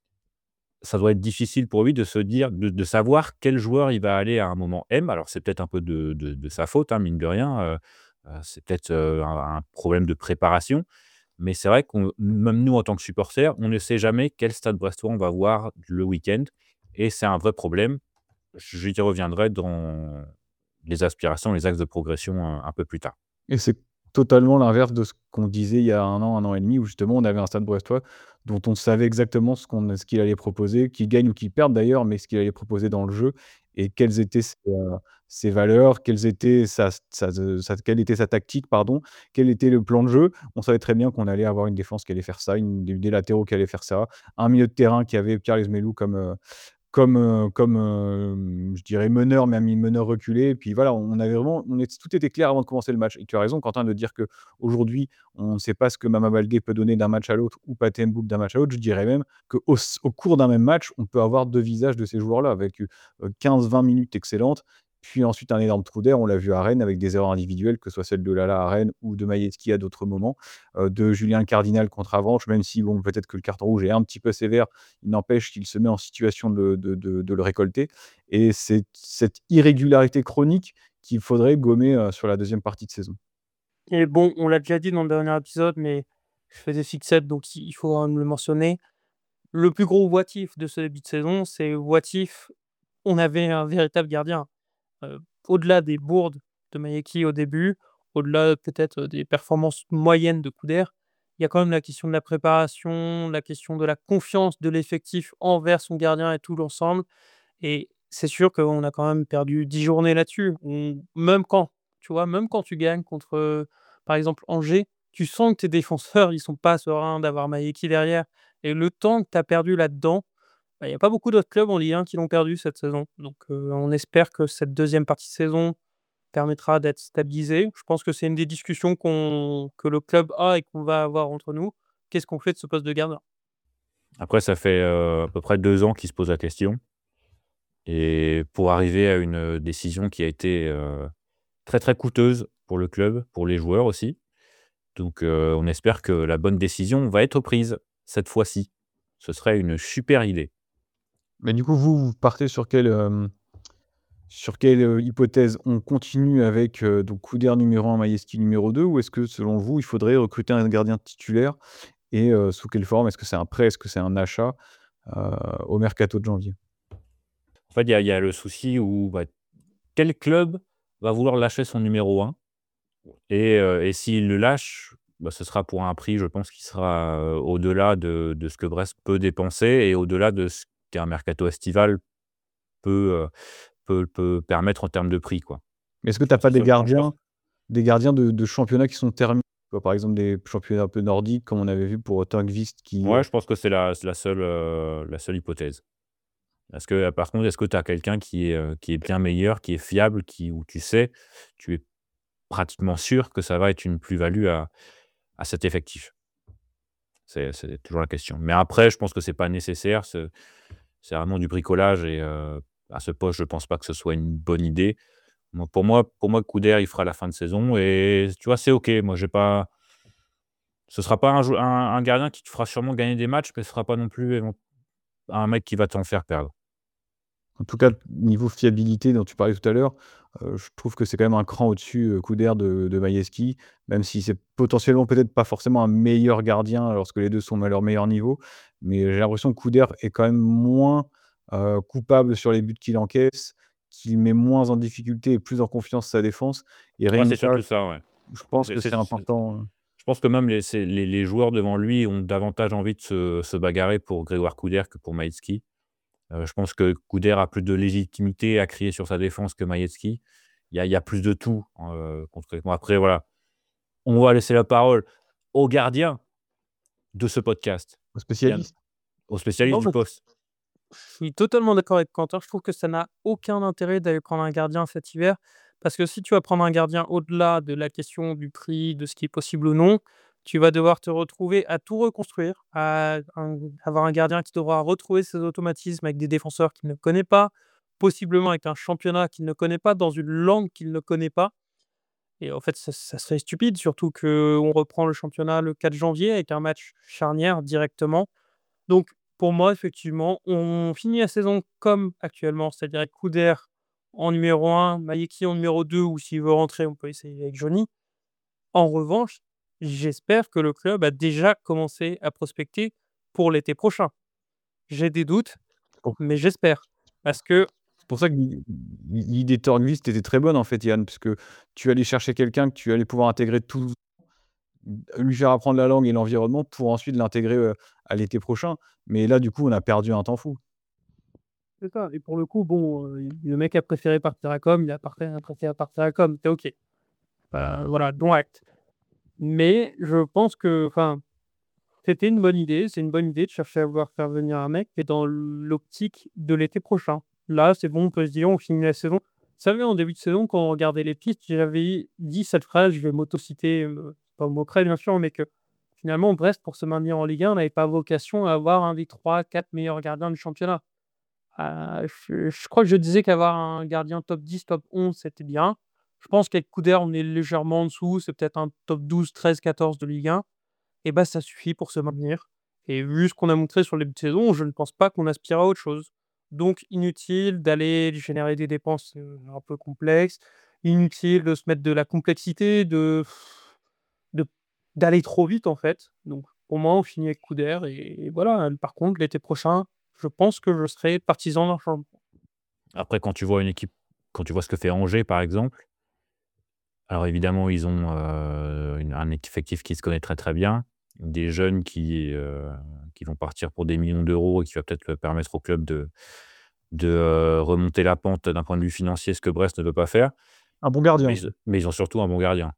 Ça doit être difficile pour lui de se dire de de savoir quel joueur il va aller à un moment M. Alors c'est peut-être un peu de de de sa faute, hein, mine de rien, heu heu, c'est peut-être, heu, un un problème de préparation. Mais c'est vrai qu'on même nous en tant que supporters, on ne sait jamais quel Stade Brestois on va voir le week-end et c'est un vrai problème. J'y reviendrai dans les aspirations, les axes de progression, heu, un peu plus tard. Et c'est totalement l'inverse de ce qu'on disait il y a un an, un an et demi, où justement on avait un Stade Brestois dont on savait exactement ce qu'on ce qu'il allait proposer, qu'il gagne ou qu'il perde d'ailleurs, mais ce qu'il allait proposer dans le jeu et quelles étaient ses, heu, ses valeurs, quelles étaient sa sa sa quelle était sa tactique, pardon, quel était le plan de jeu. On savait très bien qu'on allait avoir une défense qui allait faire ça, une des des latéraux qui allaient faire ça, un milieu de terrain qui avait Pierre Lees-Melou comme, heu, comme, heu, comme, hem, je dirais meneur, mais un mi-meneur reculé et puis voilà, on avait vraiment on est tout était clair avant de commencer le match et tu as raison Quentin de dire qu'aujourd'hui, on ne sait pas ce que Mama Baldé peut donner d'un match à l'autre ou Pathé Mboup d'un match à l'autre. Je dirais même qu'au s au cours d'un même match, on peut avoir deux visages de ces joueurs-là avec, heu, quinze vingt minutes excellentes, puis ensuite un énorme trou d'air. On l'a vu à Rennes avec des erreurs individuelles, que ce soit celle de Lala à Rennes ou de Maïetzki à d'autres moments, heu, de Julien Cardinal contre Avranches, même si bon, peut-être que le carton rouge est un petit peu sévère, il n'empêche qu'il se met en situation de de de de le récolter et c'est cette irrégularité chronique qu'il faudrait gommer, heu, sur la deuxième partie de saison. Et bon, on l'a déjà dit dans le dernier épisode, mais je fais des fixettes, donc il il faut quand même le mentionner. Le plus gros what if de ce début de saison, c'est what if on avait un véritable gardien. Heu, Au-delà des bourdes de Mayeki au début, au-delà peut-être des performances moyennes de Couder, il y a quand même la question de la préparation, la question de la confiance de l'effectif envers son gardien et tout l'ensemble et c'est sûr qu'on a quand même perdu dix journées là-dessus. On même quand, tu vois, même quand tu gagnes contre, heu, par exemple Angers, tu sens que tes défenseurs, ils sont pas sereins d'avoir Mayeki derrière et le temps que tu as perdu là-dedans, bah, il y a pas beaucoup d'autres clubs en Ligue un qui l'ont perdu cette saison. Donc, heu, on espère que cette deuxième partie de saison permettra d'être stabilisée. Je pense que c'est une des discussions qu'on que le club a et qu'on va avoir entre nous. Qu'est-ce qu'on fait de ce poste de gardien? Après ça fait, heu, à peu près deux ans qu'il se pose la question. et pour arriver à une décision qui a été euh, très très coûteuse pour le club, pour les joueurs aussi. Donc euh, on espère que la bonne décision va être prise cette fois-ci. Ce serait une super idée. Mais du coup, vous, vous partez sur quelle, euh, sur quelle euh, hypothèse? On continue avec euh, donc Couder numéro un, Majewski numéro deux, ou est-ce que selon vous, il faudrait recruter un gardien titulaire et euh, sous quelle forme? Est-ce que c'est un prêt? Est-ce que c'est un achat euh, au mercato de janvier? En fait, il y a, il y a le souci où bah, quel club va vouloir lâcher son numéro un et, euh, et s'il le lâche, bah, ce sera pour un prix, je pense, qui sera euh, au-delà de, de ce que Brest peut dépenser et au-delà de ce qu'un mercato estival peut, euh, peut, peut permettre en termes de prix, quoi. Mais est-ce que Je tu n'as pense pas que des ce- non, je pense- gardiens, des gardiens de, de championnats qui sont terminés? Tu vois, par exemple, des championnats un peu nordiques, comme on avait vu pour Turnqvist qui. Ouais, je pense que c'est la, c'est la seule, euh, la seule hypothèse. Est-ce que, euh, par contre, est-ce que tu as quelqu'un qui est, euh, qui est bien meilleur, qui est fiable, qui, où tu sais, tu es pratiquement sûr que ça va être une plus-value à, à cet effectif? C'est c'est toujours la question. Mais après, je pense que c'est pas nécessaire. C'est c'est vraiment du bricolage et euh, à ce poste, je pense pas que ce soit une bonne idée. Moi, pour moi, pour moi, Couder, il fera la fin de saison et tu vois, c'est OK. Moi, j'ai pas. Ce sera pas un, jou- un, un gardien qui te fera sûrement gagner des matchs, mais ce sera pas non plus évent- un mec qui va t'en faire perdre. En tout cas, niveau fiabilité dont tu parlais tout à l'heure, heu, je trouve que c'est quand même un cran au-dessus, heu, Couder de de Majewski, même si c'est potentiellement peut-être pas forcément un meilleur gardien lorsque les deux sont à leur meilleur niveau. Mais j'ai l'impression que Couder est quand même moins, heu, coupable sur les buts qu'il encaisse, qu'il met moins en difficulté et plus en confiance sa défense, et Ouais, rien c'est que ça, surtout ça, ouais. je pense C'est- que c'est- c'est c'est- important, heu. Je pense que même les, c'est- les, les joueurs devant lui ont davantage envie de se, se bagarrer pour Grégoire Couder que pour Maïtski. Euh, je pense que Couder a plus de légitimité à crier sur sa défense que Maïtski. Il y a, il y a plus de tout euh, concrètement. Après, voilà, on va laisser la parole au gardien de ce podcast, Aux Yann, spécialistes. au spécialiste Non, du mais poste. je suis totalement d'accord avec Quentin. Je trouve que ça n'a aucun intérêt d'aller prendre un gardien cet hiver. Parce que si tu vas prendre un gardien au-delà de la question du prix, de ce qui est possible ou non, tu vas devoir te retrouver à tout reconstruire, à un- avoir un gardien qui devra retrouver ses automatismes avec des défenseurs qu'il ne connaît pas, possiblement avec un championnat qu'il ne connaît pas, dans une langue qu'il ne connaît pas. Et en fait, ça, ça serait stupide, surtout qu'on reprend le championnat le quatre janvier avec un match charnière directement. Donc, pour moi, effectivement, on finit la saison comme actuellement, c'est-à-dire avec Couder en numéro un, Mayeki en numéro deux, ou s'il veut rentrer, on peut essayer avec Johnny. En revanche, j'espère que le club a déjà commencé à prospecter pour l'été prochain. J'ai des doutes, mais j'espère. Parce que, C'est pour ça que l'i l'idée de Turnqvist était très bonne en fait, Yann, puisque tu allais chercher quelqu'un que tu allais pouvoir intégrer tout, lui faire apprendre la langue et l'environnement pour ensuite l'intégrer, heu, à l'été prochain. Mais là, du coup, on a perdu un temps fou. c'est ça. Et pour le coup, bon, euh, le mec a préféré partir à com, il a parté- a préféré partir à com, t'es OK. Euh, voilà, don acte. Mais je pense que, enfin, c'était une bonne idée. C'est une bonne idée de chercher à vouloir faire venir un mec, mais dans l'optique de l'été prochain. Là, c'est bon, on peut se dire, on finit la saison. Vous savez, en début de saison, quand on regardait les pistes, j'avais dit cette phrase, je vais m'auto-citer, euh, pas au mot près, bien sûr, mais que finalement, Brest, pour se maintenir en Ligue un, n'avait pas vocation à avoir un des trois quatre meilleurs gardiens du championnat. Euh, je, je crois que je disais qu'avoir un gardien top dix, top onze, c'était bien. Je pense qu'avec Couder, on est légèrement en dessous. C'est peut-être un top douze, treize, quatorze de Ligue un. Et bah, ça suffit pour se maintenir. Et vu ce qu'on a montré sur les début de saison, je ne pense pas qu'on aspire à autre chose. Donc, inutile d'aller générer des dépenses euh, un peu complexes. Inutile de se mettre de la complexité, de, de- d'aller trop vite, en fait. Donc, pour moi, on finit avec Couder. Et, et voilà. Par contre, l'été prochain, je pense que je serai partisan d'un changement. Après, quand tu vois une équipe, quand tu vois ce que fait Angers, par exemple, alors évidemment, ils ont euh, une- un effectif qui se connaît très très bien, des jeunes qui, euh, qui vont partir pour des millions d'euros et qui va peut-être permettre au club de, de euh, remonter la pente d'un point de vue financier, ce que Brest ne peut pas faire. Un bon gardien. Mais, ils- mais ils ont surtout un bon gardien.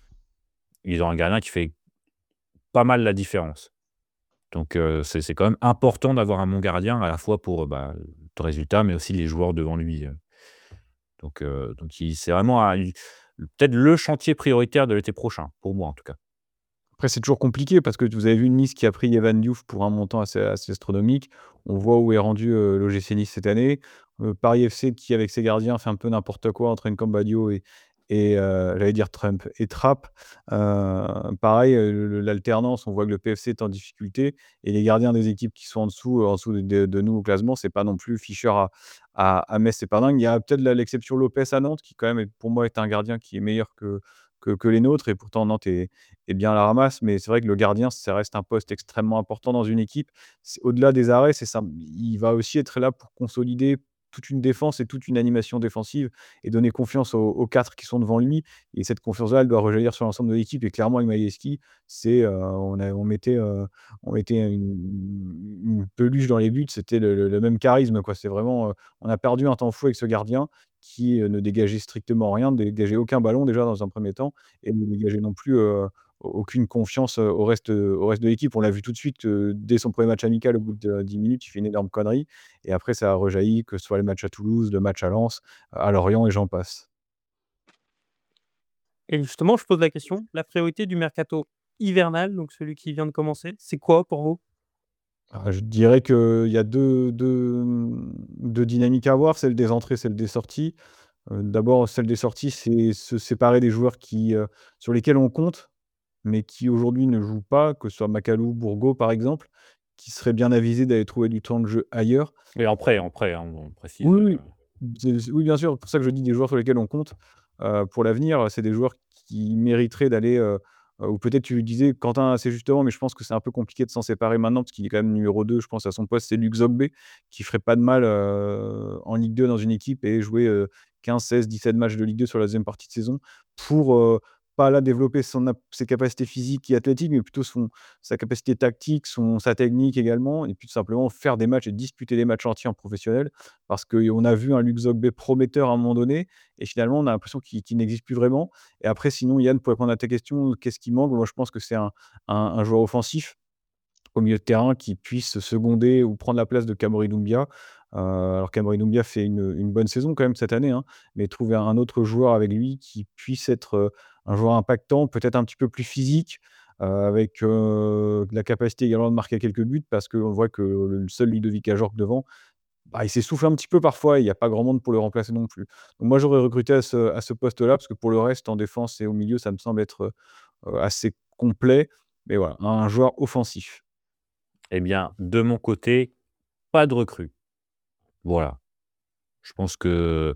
Ils ont un gardien qui fait pas mal la différence. Donc euh, c'est c'est quand même important d'avoir un bon gardien, à la fois pour euh, bah, le résultat, mais aussi les joueurs devant lui. euh. Donc, euh, donc il- c'est vraiment un- peut-être le chantier prioritaire de l'été prochain, pour moi en tout cas. Après, c'est toujours compliqué parce que vous avez vu Nice qui a pris Evan Diouf pour un montant assez assez astronomique. On voit où est rendu, heu, l'O G C Nice cette année. Heu, Paris F C qui, avec ses gardiens, fait un peu n'importe quoi entre Nkambadio et et heu, j'allais dire Trump et Trapp. Heu, pareil, heu, le l'alternance, on voit que le P F C est en difficulté et les gardiens des équipes qui sont en dessous, heu, en dessous de de de nous au classement, c'est pas non plus Fischer à à à Metz, c'est pas dingue. Il y a peut-être la l'exception Lopez à Nantes qui quand même est pour moi est un gardien qui est meilleur que que que les nôtres et pourtant Nantes est est bien à la ramasse. Mais c'est vrai que le gardien, ça reste un poste extrêmement important dans une équipe. C'est au-delà des arrêts, c'est ça il va aussi être là pour consolider toute une défense et toute une animation défensive et donner confiance aux aux quatre qui sont devant lui et cette confiance-là, elle doit rejaillir sur l'ensemble de l'équipe et clairement avec Majewski, c'est, heu, on a on mettait, heu, on mettait une une peluche dans les buts, c'était le le le même charisme, quoi. C'est vraiment, heu, on a perdu un temps fou avec ce gardien qui, heu, ne dégageait strictement rien, ne dégageait aucun ballon déjà dans un premier temps et ne dégageait non plus, heu, aucune confiance, heu, au reste, heu, au reste de l'équipe. On l'a vu tout de suite, heu, dès son premier match amical, au bout de dix minutes, il fait une énorme connerie et après ça a rejailli, que ce soit le match à Toulouse, le match à Lens, à Lorient et j'en passe. Et justement, je pose la question, la priorité du mercato hivernal, donc celui qui vient de commencer, c'est quoi pour vous? Ah, je dirais qu'il y a deux deux, mmh, deux dynamiques à avoir, celle des entrées, celle des sorties. Heu, d'abord, celle des sorties, c'est se séparer des joueurs qui, heu, sur lesquels on compte, mais qui aujourd'hui ne jouent pas, que ce soit Macalou, Bourgault par exemple, qui serait bien avisé d'aller trouver du temps de jeu ailleurs. Et en prêt, en prêt, hein, on précise, Oui, heu. oui. C'est c oui, bien sûr, c'est pour ça que je dis des joueurs sur lesquels on compte, heu, pour l'avenir. C'est des joueurs qui mériteraient d'aller, heu heu, ou peut-être tu disais Quentin assez justement, mais je pense que c'est un peu compliqué de s'en séparer maintenant parce qu'il est quand même numéro deux, je pense, à son poste. C'est Luc Zogbé qui ferait pas de mal, heu, en Ligue deux dans une équipe et jouer, heu, quinze-seize-dix-sept matchs de Ligue deux sur la deuxième partie de saison pour, heu, pas là développer son ap ses capacités physiques et athlétiques, mais plutôt son sa capacité tactique, son sa technique également et puis tout simplement faire des matchs et disputer des matchs entiers en professionnel. Parce qu'on a vu un Luc Zogbé prometteur à un moment donné et finalement on a l'impression qu'il qu'il n'existe plus vraiment et après sinon Yann, pour répondre à ta question, qu'est-ce qui manque? Moi je pense que c'est un un un joueur offensif au milieu de terrain qui puisse seconder ou prendre la place de Camery Doumbia. Heu, alors Camery Doumbia fait une une bonne saison quand même cette année, hein, mais trouver un autre joueur avec lui qui puisse être, heu, un joueur impactant, peut-être un petit peu plus physique, heu, avec, heu, de la capacité également de marquer quelques buts parce qu'on voit que le seul Ludovic Ajorc devant, bah, il s'essouffle un petit peu parfois et il y a pas grand monde pour le remplacer non plus. Donc moi j'aurais recruté à ce à ce poste-là parce que pour le reste en défense et au milieu, ça me semble être, heu, assez complet, mais voilà, un joueur offensif. Eh bien, de mon côté, pas de recrue. Voilà. Je pense que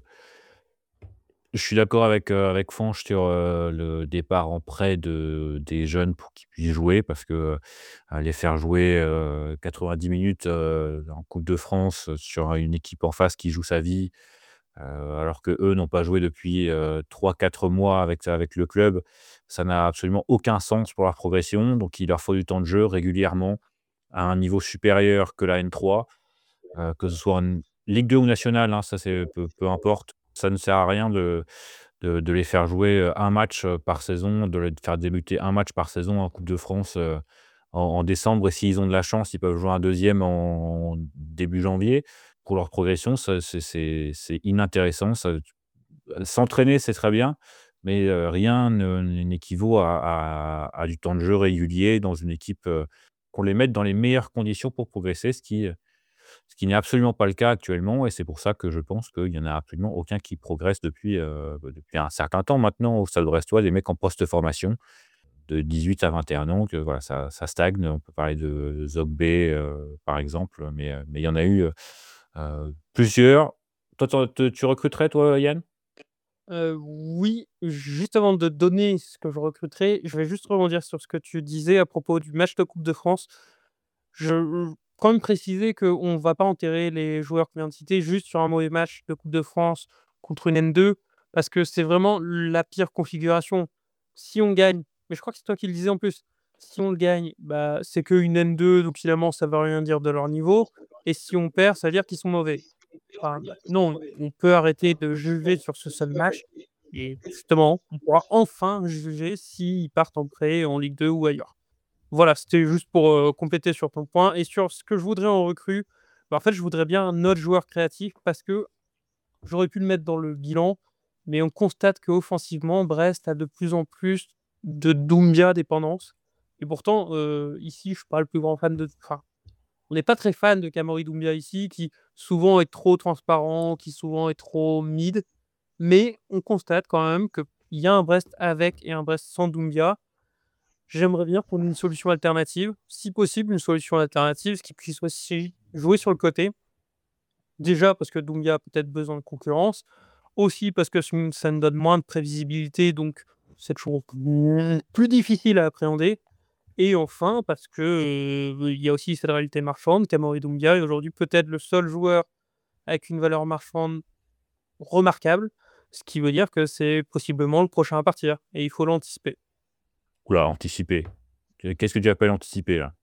je suis d'accord avec, heu, avec Fanch sur, heu, le départ en prêt de des jeunes pour qu'ils puissent jouer parce que, heu, les faire jouer, heu, quatre-vingt-dix minutes, heu, en coupe de France, heu, sur une équipe en face qui joue sa vie, heu, alors qu'eux n'ont pas joué depuis, heu, trois quatre mois avec avec le club, ça n'a absolument aucun sens pour leur progression. Donc il leur faut du temps de jeu régulièrement à un niveau supérieur que la N trois, heu, que ce soit en Ligue deux ou nationale, hein, ça c'est peu peu importe. Ça ne sert à rien de de de les faire jouer, heu, un match, heu, par saison, de les faire débuter un match par saison en coupe de France, heu, en en décembre et s'ils ont de la chance, ils peuvent jouer un deuxième en début janvier. Pour leur progression, ça c'est c'est c'est inintéressant. Ça s'entraîner, c'est très bien, mais heu, rien ne n'équivaut à à à du temps de jeu régulier dans une équipe, heu, qu'on les mette dans les meilleures conditions pour progresser, ce qui, heu, ce qui n'est absolument pas le cas actuellement et c'est pour ça que je pense qu'il y en a absolument aucun qui progresse depuis, heu, bah, depuis un certain temps maintenant au Stade Brestois, des mecs en post-formation de dix-huit à vingt et un ans que voilà, ça ça stagne. On peut parler de Zogbé, heu, par exemple, mais heu, mais il y en a eu, heu heu, plusieurs. Toi, tu en te tu recruterais toi, Yann? Heu, oui, juste avant de donner ce que je recruterai, je vais juste rebondir sur ce que tu disais à propos du match de coupe de France. Je quand même préciser qu'on ne va pas enterrer les joueurs qu'on vient de citer juste sur un mauvais match de coupe de France contre une N deux, parce que c'est vraiment la pire configuration. Si on gagne, mais je crois que c'est toi qui le disais en plus, si on le gagne, bah, c'est qu'une N deux, donc finalement ça ne veut rien dire de leur niveau et si on perd, ça veut dire qu'ils sont mauvais. Enfin, bah, non, on peut arrêter de juger sur ce seul match et justement, on pourra enfin juger s'ils partent en prêt en Ligue deux ou ailleurs. Voilà, c'était juste pour, heu, compléter sur ton point et sur ce que je voudrais en recrue, bah, en fait, je voudrais bien un autre joueur créatif parce que j'aurais pu le mettre dans le bilan, mais on constate qu'offensivement, Brest a de plus en plus de Doumbia dépendance Et pourtant, heu, ici, je suis pas le plus grand fan de enfin, on n'est pas très fan de Kamori Doumbia ici, qui souvent est trop transparent, qui souvent est trop mid. Mais on constate quand même qu'il y a un Brest avec et un Brest sans Doumbia. J'aimerais bien qu'on ait une solution alternative, si possible une solution alternative, ce qui puisse aussi jouer sur le côté. Déjà parce que Doumbia a peut-être besoin de concurrence, aussi parce que ça nous ça nous donne moins de prévisibilité, donc c'est toujours plus difficile à appréhender. Et enfin parce que, heu, il y a aussi cette réalité marchande. Kamori Doumbia est aujourd'hui peut-être le seul joueur avec une valeur marchande remarquable, ce qui veut dire que c'est possiblement le prochain à partir et il faut l'anticiper. Ouh là, anticiper. Qu'est-ce que tu appelles anticiper là?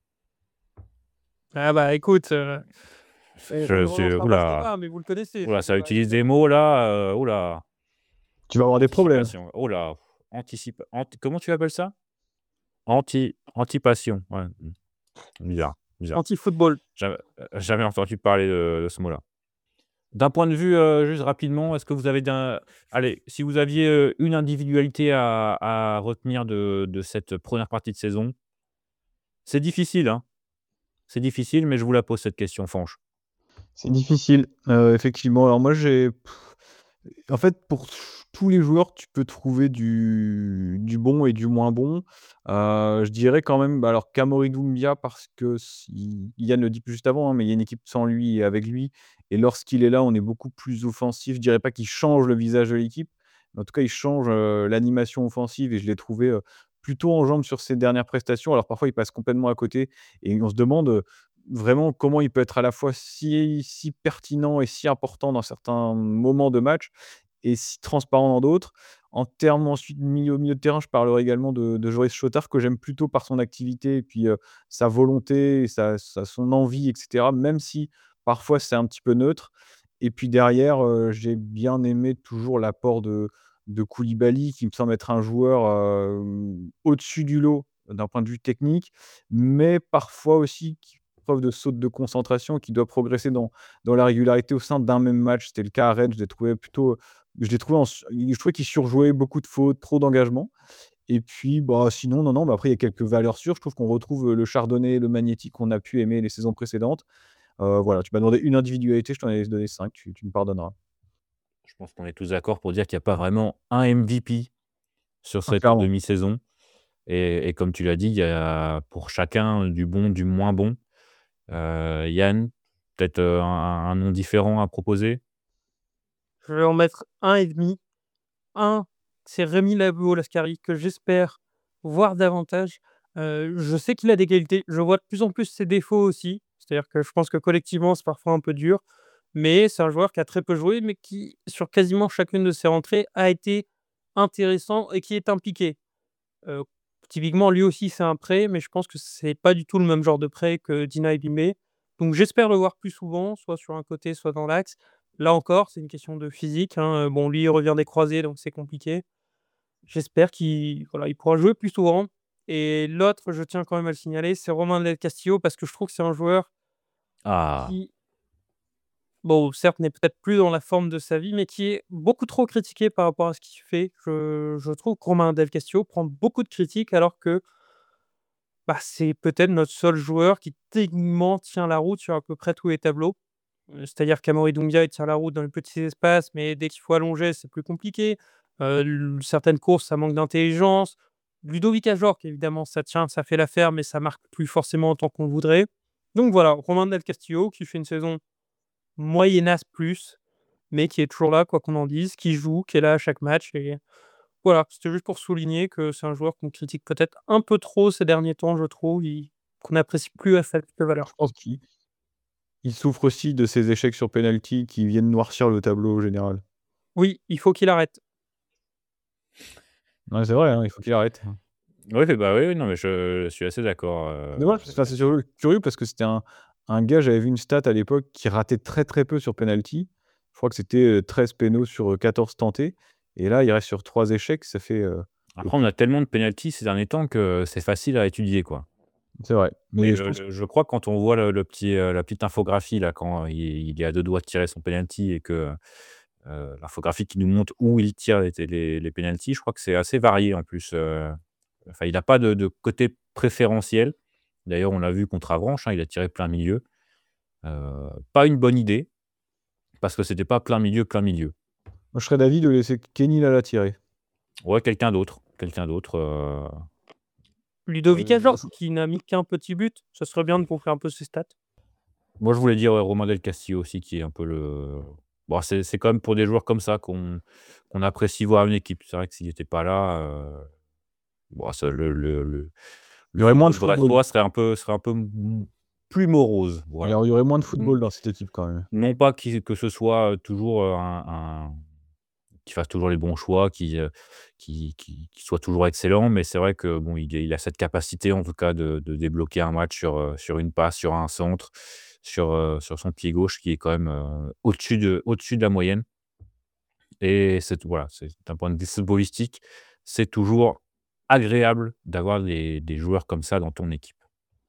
Ah bah écoute, heu, eh, je ne Je c'est relancerai ouh pas ce là, débat, mais vous le connaissez ouh ce là, ça débat utilise des évidemment. mots là, heu, ouh là, Tu vas avoir des problèmes. anticipation. Oh là, anticipe ant comment tu appelles ça? Anti antipation, ouais, mmh, bizarre, bizarre. Anti-football. Jamais, heu, jamais entendu parler de de ce mot-là. D'un point de vue, heu, juste rapidement, est-ce que vous avez d'un allez, si vous aviez, heu, une individualité à à retenir de de cette première partie de saison, c'est difficile, hein, c'est difficile, mais je vous la pose cette question, Fanche. C'est difficile, heu, effectivement. Alors moi, j'ai en fait, pour tous les joueurs, tu peux trouver du du bon et du moins bon. Heu, je dirais quand même, bah, alors Kamori Doumbia parce que si Yann le dit juste avant, hein, mais il y a une équipe sans lui et avec lui et lorsqu'il est là, on est beaucoup plus offensif. Je dirais pas qu'il change le visage de l'équipe, mais en tout cas, il change, heu, l'animation offensive et je l'ai trouvé, heu, plutôt en jambes sur ses dernières prestations. Alors parfois, il passe complètement à côté et on se demande, heu, vraiment comment il peut être à la fois si si pertinent et si important dans certains moments de match et si transparent dans d'autres. En termes ensuite milieu milieu de terrain, je parlerai également de de Joris Chotard que j'aime plutôt par son activité et puis, heu, sa volonté, sa sa son envie et cetera, même si parfois c'est un petit peu neutre et puis derrière, heu, j'ai bien aimé toujours l'apport de de Koulibaly qui me semble être un joueur, hem, au-dessus du lot d'un point de vue technique, mais parfois aussi qui preuve de saute de concentration, qui doit progresser dans dans la régularité au sein d'un même match. C'était le cas à Rennes, je l'ai trouvé plutôt, je l'ai trouvé en s je trouvais qu'il surjouait beaucoup de fautes, trop d'engagement et puis, bah, sinon, non, non, bah, après il y a quelques valeurs sûres. Je trouve qu'on retrouve, heu, le Chardonnay, le Magnétic qu'on a pu aimer les saisons précédentes. Heu, voilà, tu m'as demandé une individualité, je t'en ai donné cinq, tu tu me pardonneras. Je pense qu'on est tous d'accord pour dire qu'il y a pas vraiment un M V P sur Ah, cette clairement. demi-saison et et comme tu l'as dit, il y a pour chacun du bon, du moins bon. Heu, Yann, peut-être, heu, un un un nom différent à proposer? Je vais en mettre un et demi. un, c'est Rémi Labuo-Lascari que j'espère voir davantage. Heu, je sais qu'il a des qualités, je vois de plus en plus ses défauts aussi. C'est-à-dire que je pense que collectivement, c'est parfois un peu dur, mais c'est un joueur qui a très peu joué, mais qui, sur quasiment chacune de ses rentrées, a été intéressant et qui est impliqué. Heu, Typiquement, lui aussi, c'est un prêt, mais je pense que c'est pas du tout le même genre de prêt que Dina Ebimbe. Donc j'espère le voir plus souvent, soit sur un côté, soit dans l'axe. Là encore, c'est une question de physique, hein, heu, bon, lui, il revient des croisés, donc c'est compliqué. J'espère qu'il voilà, il pourra jouer plus souvent et l'autre, je tiens quand même à le signaler, c'est Romain Del Castillo parce que je trouve que c'est un joueur Ah! qui, bon, certes, n'est peut-être plus dans la forme de sa vie, mais qui est beaucoup trop critiqué par rapport à ce qu'il fait. Je je trouve que Romain Del Castillo prend beaucoup de critiques alors que, bah, c'est peut-être notre seul joueur qui techniquement tient la route sur à peu près tous les tableaux. Heu, c'est-à-dire qu'Amori Doumbia, il tient la route dans les petits espaces, mais dès qu'il faut allonger, c'est plus compliqué. Heu, l Certaines courses, ça manque d'intelligence. Ludovic Ajorc, évidemment, ça tient, ça fait l'affaire, mais ça marque plus forcément autant qu'on le voudrait. Donc voilà, Romain Del Castillo qui fait une saison moyennasse plus, mais qui est toujours là, quoi qu'on en dise, qui joue, qui est là à chaque match et voilà, c'était juste pour souligner que c'est un joueur qu'on critique peut-être un peu trop ces derniers temps, je trouve, il qu'on n'apprécie plus à sa juste Je valeur. pense qu'il il souffre aussi de ses échecs sur penalty qui viennent noircir le tableau général. Oui, il faut qu'il arrête. Ouais, c'est vrai, hein, il faut qu'il arrête. Oui, bah, oui, oui, non, mais je suis assez d'accord, heu, Dommage, parce que enfin, c'est curieux curieux parce que c'était un un gars, j'avais vu une stat à l'époque qui ratait très, très peu sur penalty. Je crois que c'était, heu, treize pénaux sur, heu, quatorze tentés et là, il reste sur trois échecs, ça fait, heu, après on a tellement de penaltys ces derniers temps que c'est facile à étudier, quoi. c'est vrai, Mais mais je le pense le je crois que quand on voit le le petit, heu, la petite infographie là, quand il il est à deux doigts de tirer son penalty et que, heu, l'infographie qui nous montre où il tire les les les pénaltys, je crois que c'est assez varié en plus, heu, enfin il a pas de de côté préférentiel. D'ailleurs, on l'a vu contre Avranches, hein, il a tiré plein milieu. Heu, pas une bonne idée, parce que c'était pas plein milieu, plein milieu. Moi, je serais d'avis de laisser Kenny Lala tirer. Ouais, quelqu'un d'autre, quelqu'un d'autre, heu Ludovic Heu, Ajor, qui n'a mis qu'un petit but, ça serait bien de gonfler un peu ses stats. moi, je voulais dire, ouais, Romain Del Castillo aussi, qui est un peu le bon, c'est c'est quand même pour des joueurs comme ça qu'on qu'on apprécie voir une équipe. C'est vrai que s'il était pas là, heu, bon, ça le le le il y le aurait moins football de football. brestois serait un peu serait un peu m plus morose, voilà. Alors, il y aurait moins de Mmh, football dans cette équipe quand même. non pas qu'il que ce soit, heu, toujours, heu, un un qu'il fasse toujours les bons choix, qui, heu, qui qui qui soit toujours excellent, mais c'est vrai que bon, il est il a cette capacité en tout cas de de débloquer un match sur, heu, sur une passe, sur un centre, sur, heu, sur son pied gauche qui est quand même, heu, au-dessus de au-dessus de la moyenne et c'est voilà, c'est d'un point de vue footballistique, c'est toujours agréable d'avoir des des joueurs comme ça dans ton équipe.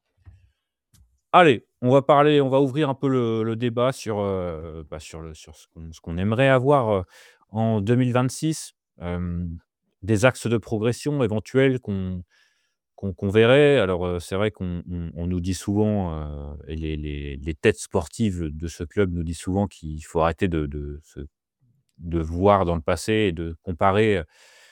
Allez, on va parler on va ouvrir un peu le le débat sur, heu, bah, sur le sur ce qu'on ce qu'on aimerait avoir, heu, en deux mille vingt-six. Hem, des axes de progression éventuels qu'on qu'on qu'on verrait. Alors, heu, c'est vrai qu'on on on nous dit souvent, heu, et les les les têtes sportives de ce club nous disent souvent qu'il faut arrêter de de se de voir dans le passé et de comparer,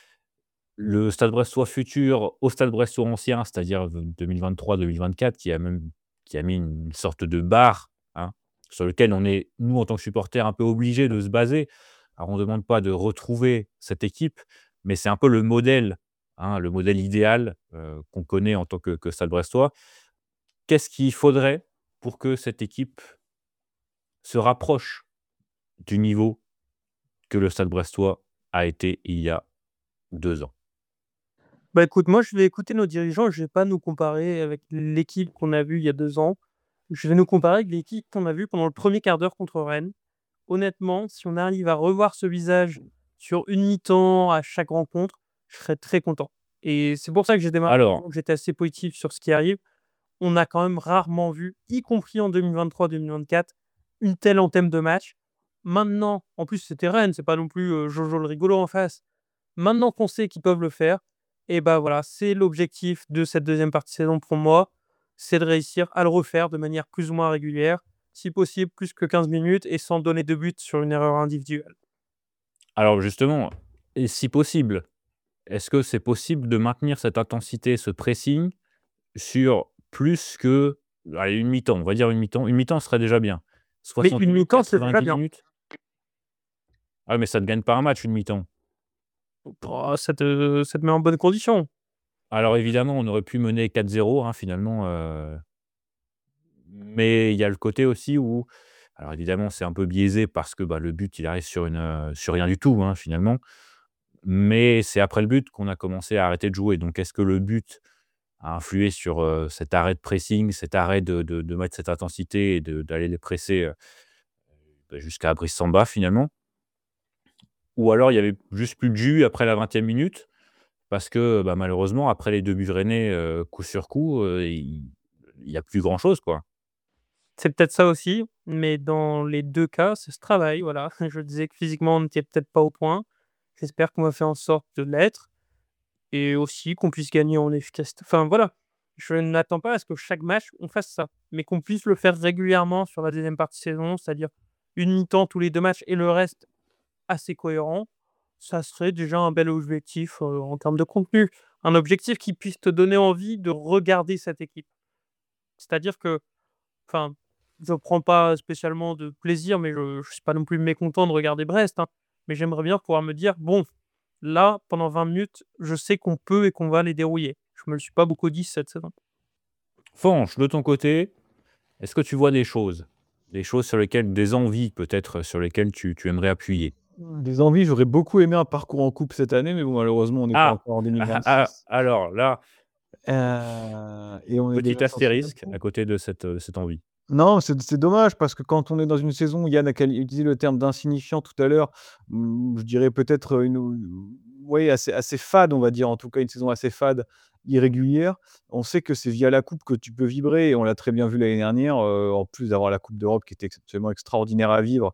le Stade Brestois futur au Stade Brestois ancien, c'est-à-dire deux mille vingt-trois-deux mille vingt-quatre, qui a même qui a mis une sorte de barre, hein, sur lequel on est, nous, en tant que supporters, un peu obligés de se baser. Alors, on ne demande pas de retrouver cette équipe, mais c'est un peu le modèle, hein, le modèle idéal, heu, qu'on connaît en tant que que Stade Brestois. Qu'est-ce qu'il faudrait pour que cette équipe se rapproche du niveau que le Stade Brestois a été il y a deux ans? Bah, écoute, moi, je vais écouter nos dirigeants, je vais pas nous comparer avec l'équipe qu'on a vue il y a deux ans. Je vais nous comparer avec l'équipe qu'on a vue pendant le premier quart d'heure contre Rennes. Honnêtement, si on arrive à revoir ce visage sur une mi-temps à chaque rencontre, je serais très content et c'est pour ça que j'ai démarré en Alors disant que j'étais assez positif sur ce qui arrive. On a quand même rarement vu, y compris en deux mille vingt-trois-deux mille vingt-quatre, une telle entame de match. Maintenant, en plus, c'était Rennes, c'est pas non plus, heu, Jojo le rigolo en face. Maintenant qu'on sait qu'ils peuvent le faire et bah, voilà, c'est l'objectif de cette deuxième partie de saison pour moi, c'est de réussir à le refaire de manière plus ou moins régulière, si possible plus que quinze minutes et sans donner de but sur une erreur individuelle. alors justement, et si possible, est-ce que c'est possible de maintenir cette intensité, ce pressing sur plus que, allez, une mi-temps? On va dire une mi-temps. Une mi-temps serait déjà bien. Mais soixante une minutes, mi-temps, c'est déjà quatre-vingt-dix bien. minutes? Ah ouais, mais ça ne gagne pas un match, une mi-temps. Bah, ça te ça te met en bonne condition. Alors évidemment, on aurait pu mener quatre zéro, hein, finalement, heu, mais il y a le côté aussi où alors évidemment, c'est un peu biaisé parce que, bah, le but, il arrive sur une, heu, sur rien du tout, hein, finalement, mais c'est après le but qu'on a commencé à arrêter de jouer. Donc est-ce que le but a influé sur, heu, cet arrêt de pressing, cet arrêt de de de mettre cette intensité et de d'aller les presser, heu, bah, jusqu'à Brice Samba finalement? Ou alors il y avait juste plus de jus après la vingtième minute parce que, bah, malheureusement après les deux buts rennais, heu, coup sur coup, heu, il il y a plus grand chose, quoi. C'est peut-être ça aussi, mais dans les deux cas, c'est ce travail, voilà. Je disais que physiquement, on n'était peut-être pas au point. J'espère qu'on va faire en sorte de l'être et aussi qu'on puisse gagner en efficacité. Enfin voilà, je n'attends pas à ce que chaque match, on fasse ça, mais qu'on puisse le faire régulièrement sur la deuxième partie de saison, c'est-à-dire une mi-temps tous les deux matchs et le reste assez cohérent. Ça serait déjà un bel objectif, heu, en termes de contenu. Un objectif qui puisse te donner envie de regarder cette équipe. C'est-à-dire que enfin, je prends pas spécialement de plaisir, mais je je suis pas non plus mécontent de regarder Brest, hein. Mais j'aimerais bien pouvoir me dire: «Bon, là, pendant vingt minutes, je sais qu'on peut et qu'on va les dérouiller». Je me le suis pas beaucoup dit cette saison. Fanch, de ton côté, est-ce que tu vois des choses? Des choses sur lesquelles des envies peut-être, sur lesquelles tu tu aimerais appuyer? Des envies, j'aurais beaucoup aimé un parcours en coupe cette année, mais bon, malheureusement, on n'est pas Ah! encore en Ah ah, deux mille vingt-six. alors là, Heu et on est petit déjà sorti d'un astérisque à coup. côté de cette, heu, cette envie. Non, c'est c'est dommage parce que quand on est dans une saison, Yann a quali utilisé le terme d'insignifiant tout à l'heure, mmh, je dirais peut-être, une ou oui, assez assez fade, on va dire, en tout cas une saison assez fade irrégulière. On sait que c'est via la coupe que tu peux vibrer et on l'a très bien vu l'année dernière, heu, en plus d'avoir la coupe d'Europe qui était ex absolument extraordinaire à vivre,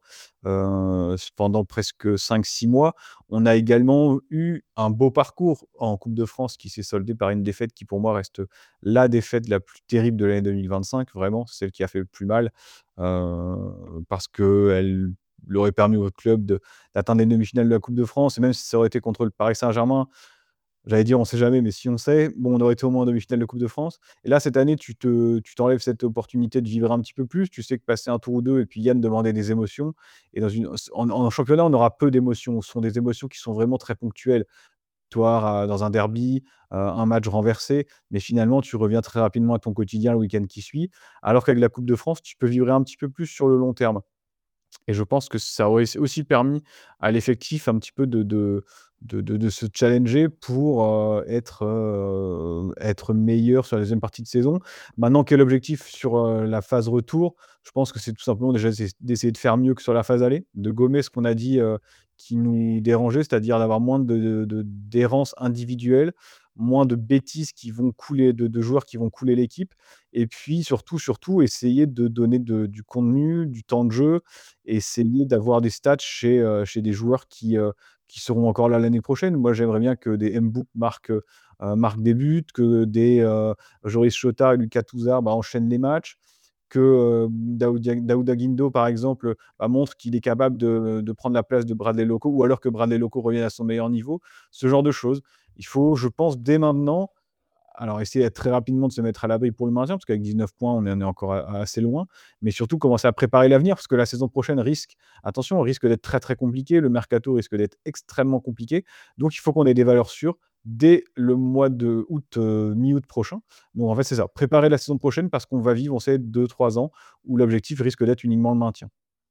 heu, s pendant presque cinq six mois. On a également eu un beau parcours en coupe de France qui s'est soldé par une défaite qui pour moi reste la défaite la plus terrible de l'année deux mille vingt-cinq, vraiment, celle qui a fait le plus mal, heu, parce qu'elle aurait permis au club de d'atteindre les demi-finales de la coupe de France et même si ça aurait été contre le Paris Saint-Germain, j'allais dire: «On sait jamais», mais si on sait, bon, on aurait été au moins en demi-finale de coupe de France et là, cette année, tu te tu t'enlèves cette opportunité de vivre un petit peu plus. Tu sais que passer un tour ou deux et puis Yann demandait des émotions et dans une en en championnat, on aura peu d'émotions. Ce sont des émotions qui sont vraiment très ponctuelles. Victoire, heu, dans un derby, heu, un match renversé, mais finalement, tu reviens très rapidement à ton quotidien le week-end qui suit. Alors qu'avec la coupe de France, tu peux vibrer un petit peu plus sur le long terme. Et je pense que ça aurait s aussi permis à l'effectif un petit peu de de de de de se challenger pour, heu, être, heu, être meilleur sur la deuxième partie de saison. Maintenant, quel objectif sur, heu, la phase retour? Je pense que c'est tout simplement déjà d'essayer d'essayer de faire mieux que sur la phase aller, de gommer ce qu'on a dit, heu, qui nous dérangeait, c'est-à-dire d'avoir moins de de de d'errance individuelle, moins de bêtises qui vont couler de de joueurs qui vont couler l'équipe et puis surtout, surtout essayer de donner de du contenu, du temps de jeu, essayer d'avoir des stats chez, heu, chez des joueurs qui, heu, qui seront encore là l'année prochaine. Moi, j'aimerais bien que des Mboup marquent, heu, marquent des buts, que des, heu, Joris Chota et Lucas Touzard, bah, enchaînent les matchs, que, heu, Daoudia Daouda Guindo, par exemple, bah, montre qu'il est capable de de prendre la place de Bradley Loko ou alors que Bradley Loko revienne à son meilleur niveau, ce genre de choses. Il faut, je pense, dès maintenant, alors essayer très rapidement de se mettre à l'abri pour le maintien, parce qu'avec dix-neuf points, on en est encore a assez loin, mais surtout commencer à préparer l'avenir, parce que la saison prochaine risque attention, risque d'être très, très compliqué. Le mercato risque d'être extrêmement compliqué. Donc il faut qu'on ait des valeurs sûres dès le mois de août, heu, mi-août prochain. Donc en fait, c'est ça, préparer la saison prochaine parce qu'on va vivre, on sait, deux trois ans où l'objectif risque d'être uniquement le maintien.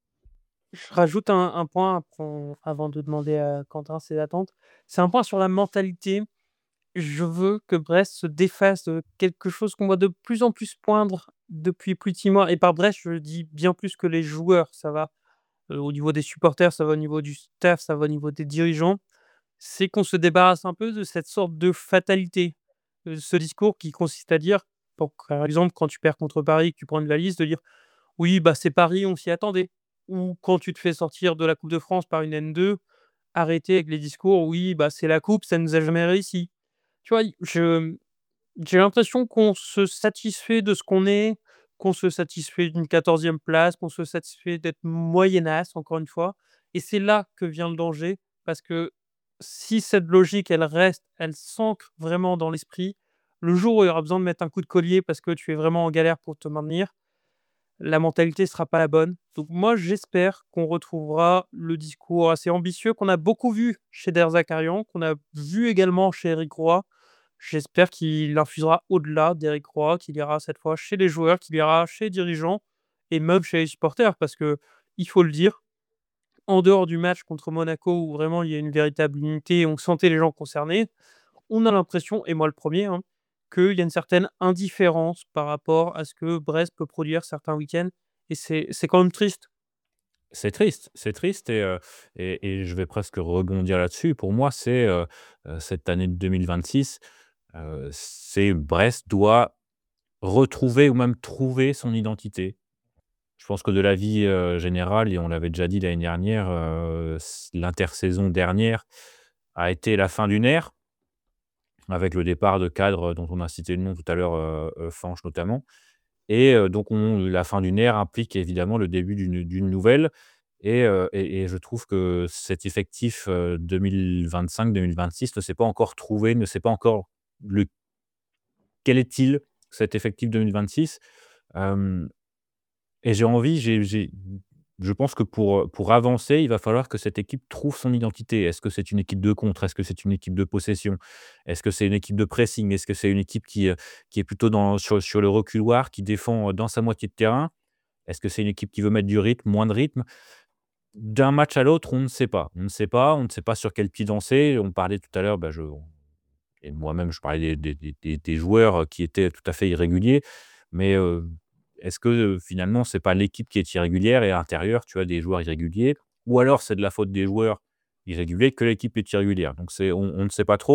Je rajoute un un point après avant de demander à Quentin ses attentes. C'est un point sur la mentalité. Je veux que Brest se défasse de quelque chose qu'on voit de plus en plus poindre depuis plus de six mois et par Brest, je dis bien plus que les joueurs, ça va, heu, au niveau des supporters, ça va au niveau du staff, ça va au niveau des dirigeants. C'est qu'on se débarrasse un peu de cette sorte de fatalité. Heu, ce discours qui consiste à dire, pour par exemple, quand tu perds contre Paris, que tu prends une valise, de dire: «Oui, bah, c'est Paris, on s'y attendait». Ou quand tu te fais sortir de la coupe de France par une N deux, arrêter avec les discours: «Oui, bah, c'est la coupe, ça nous a jamais réussi». Tu vois? I je j'ai l'impression qu'on se satisfait de ce qu'on est, qu'on se satisfait d'une quatorzième place, qu'on se satisfait d'être moyennasse, encore une fois et c'est là que vient le danger parce que si cette logique, elle reste, elle s'ancre vraiment dans l'esprit, le jour où il y aura besoin de mettre un coup de collier parce que tu es vraiment en galère pour te maintenir, la mentalité sera pas la bonne. Donc moi, j'espère qu'on retrouvera le discours assez ambitieux qu'on a beaucoup vu chez Der Zakarian, qu'on a vu également chez Éric Roy. J'espère qu'il infusera au-delà d'Éric Roy, qu'il ira cette fois chez les joueurs, qu'il ira chez les dirigeants et même chez les supporters parce que il faut le dire, en dehors du match contre Monaco où vraiment il y a une véritable unité et on sentait les gens concernés, on a l'impression, et moi le premier, hein, qu'il y a une certaine indifférence par rapport à ce que Brest peut produire certains week-ends et c'est c'est quand même triste. C'est triste, c'est triste et heu et et je vais presque rebondir là-dessus. Pour moi, c'est, heu heu, cette année de deux mille vingt-six, heu, c'est Brest doit retrouver ou même trouver son identité. Je pense que de l'avis, heu, général et on l'avait déjà dit l'année dernière, heu, s l'intersaison dernière a été la fin d'une ère, avec le départ de cadres dont on a cité le nom tout à l'heure, heu heu, Fanch notamment et heu, donc on la fin d'une ère implique évidemment le début d'une d'une nouvelle et heu et et je trouve que cet effectif, heu, deux mille vingt-cinq-deux mille vingt-six ne s'est pas encore trouvé, ne sait pas encore le quel est-il cet effectif deux mille vingt-six? Hem Et j'ai envie, j'ai j'ai je pense que pour, heu, pour avancer, il va falloir que cette équipe trouve son identité. Est-ce que c'est une équipe de contre? Est-ce que c'est une équipe de possession? Est-ce que c'est une équipe de pressing? Est-ce que c'est une équipe qui, heu, qui est plutôt dans sur sur le reculoir, qui défend, heu, dans sa moitié de terrain? Est-ce que c'est une équipe qui veut mettre du rythme, moins de rythme? D'un match à l'autre, on ne sait pas. On ne sait pas, on ne sait pas sur quel pied danser. On parlait tout à l'heure, bah, je et moi-même, je parlais des des des des joueurs, heu, qui étaient tout à fait irréguliers. Mais, heu, est-ce que, heu, finalement, c'est pas l'équipe qui est irrégulière et à l'intérieur, tu as des joueurs irréguliers? Ou alors c'est de la faute des joueurs irréguliers que l'équipe est irrégulière? Donc c'est on on ne sait pas trop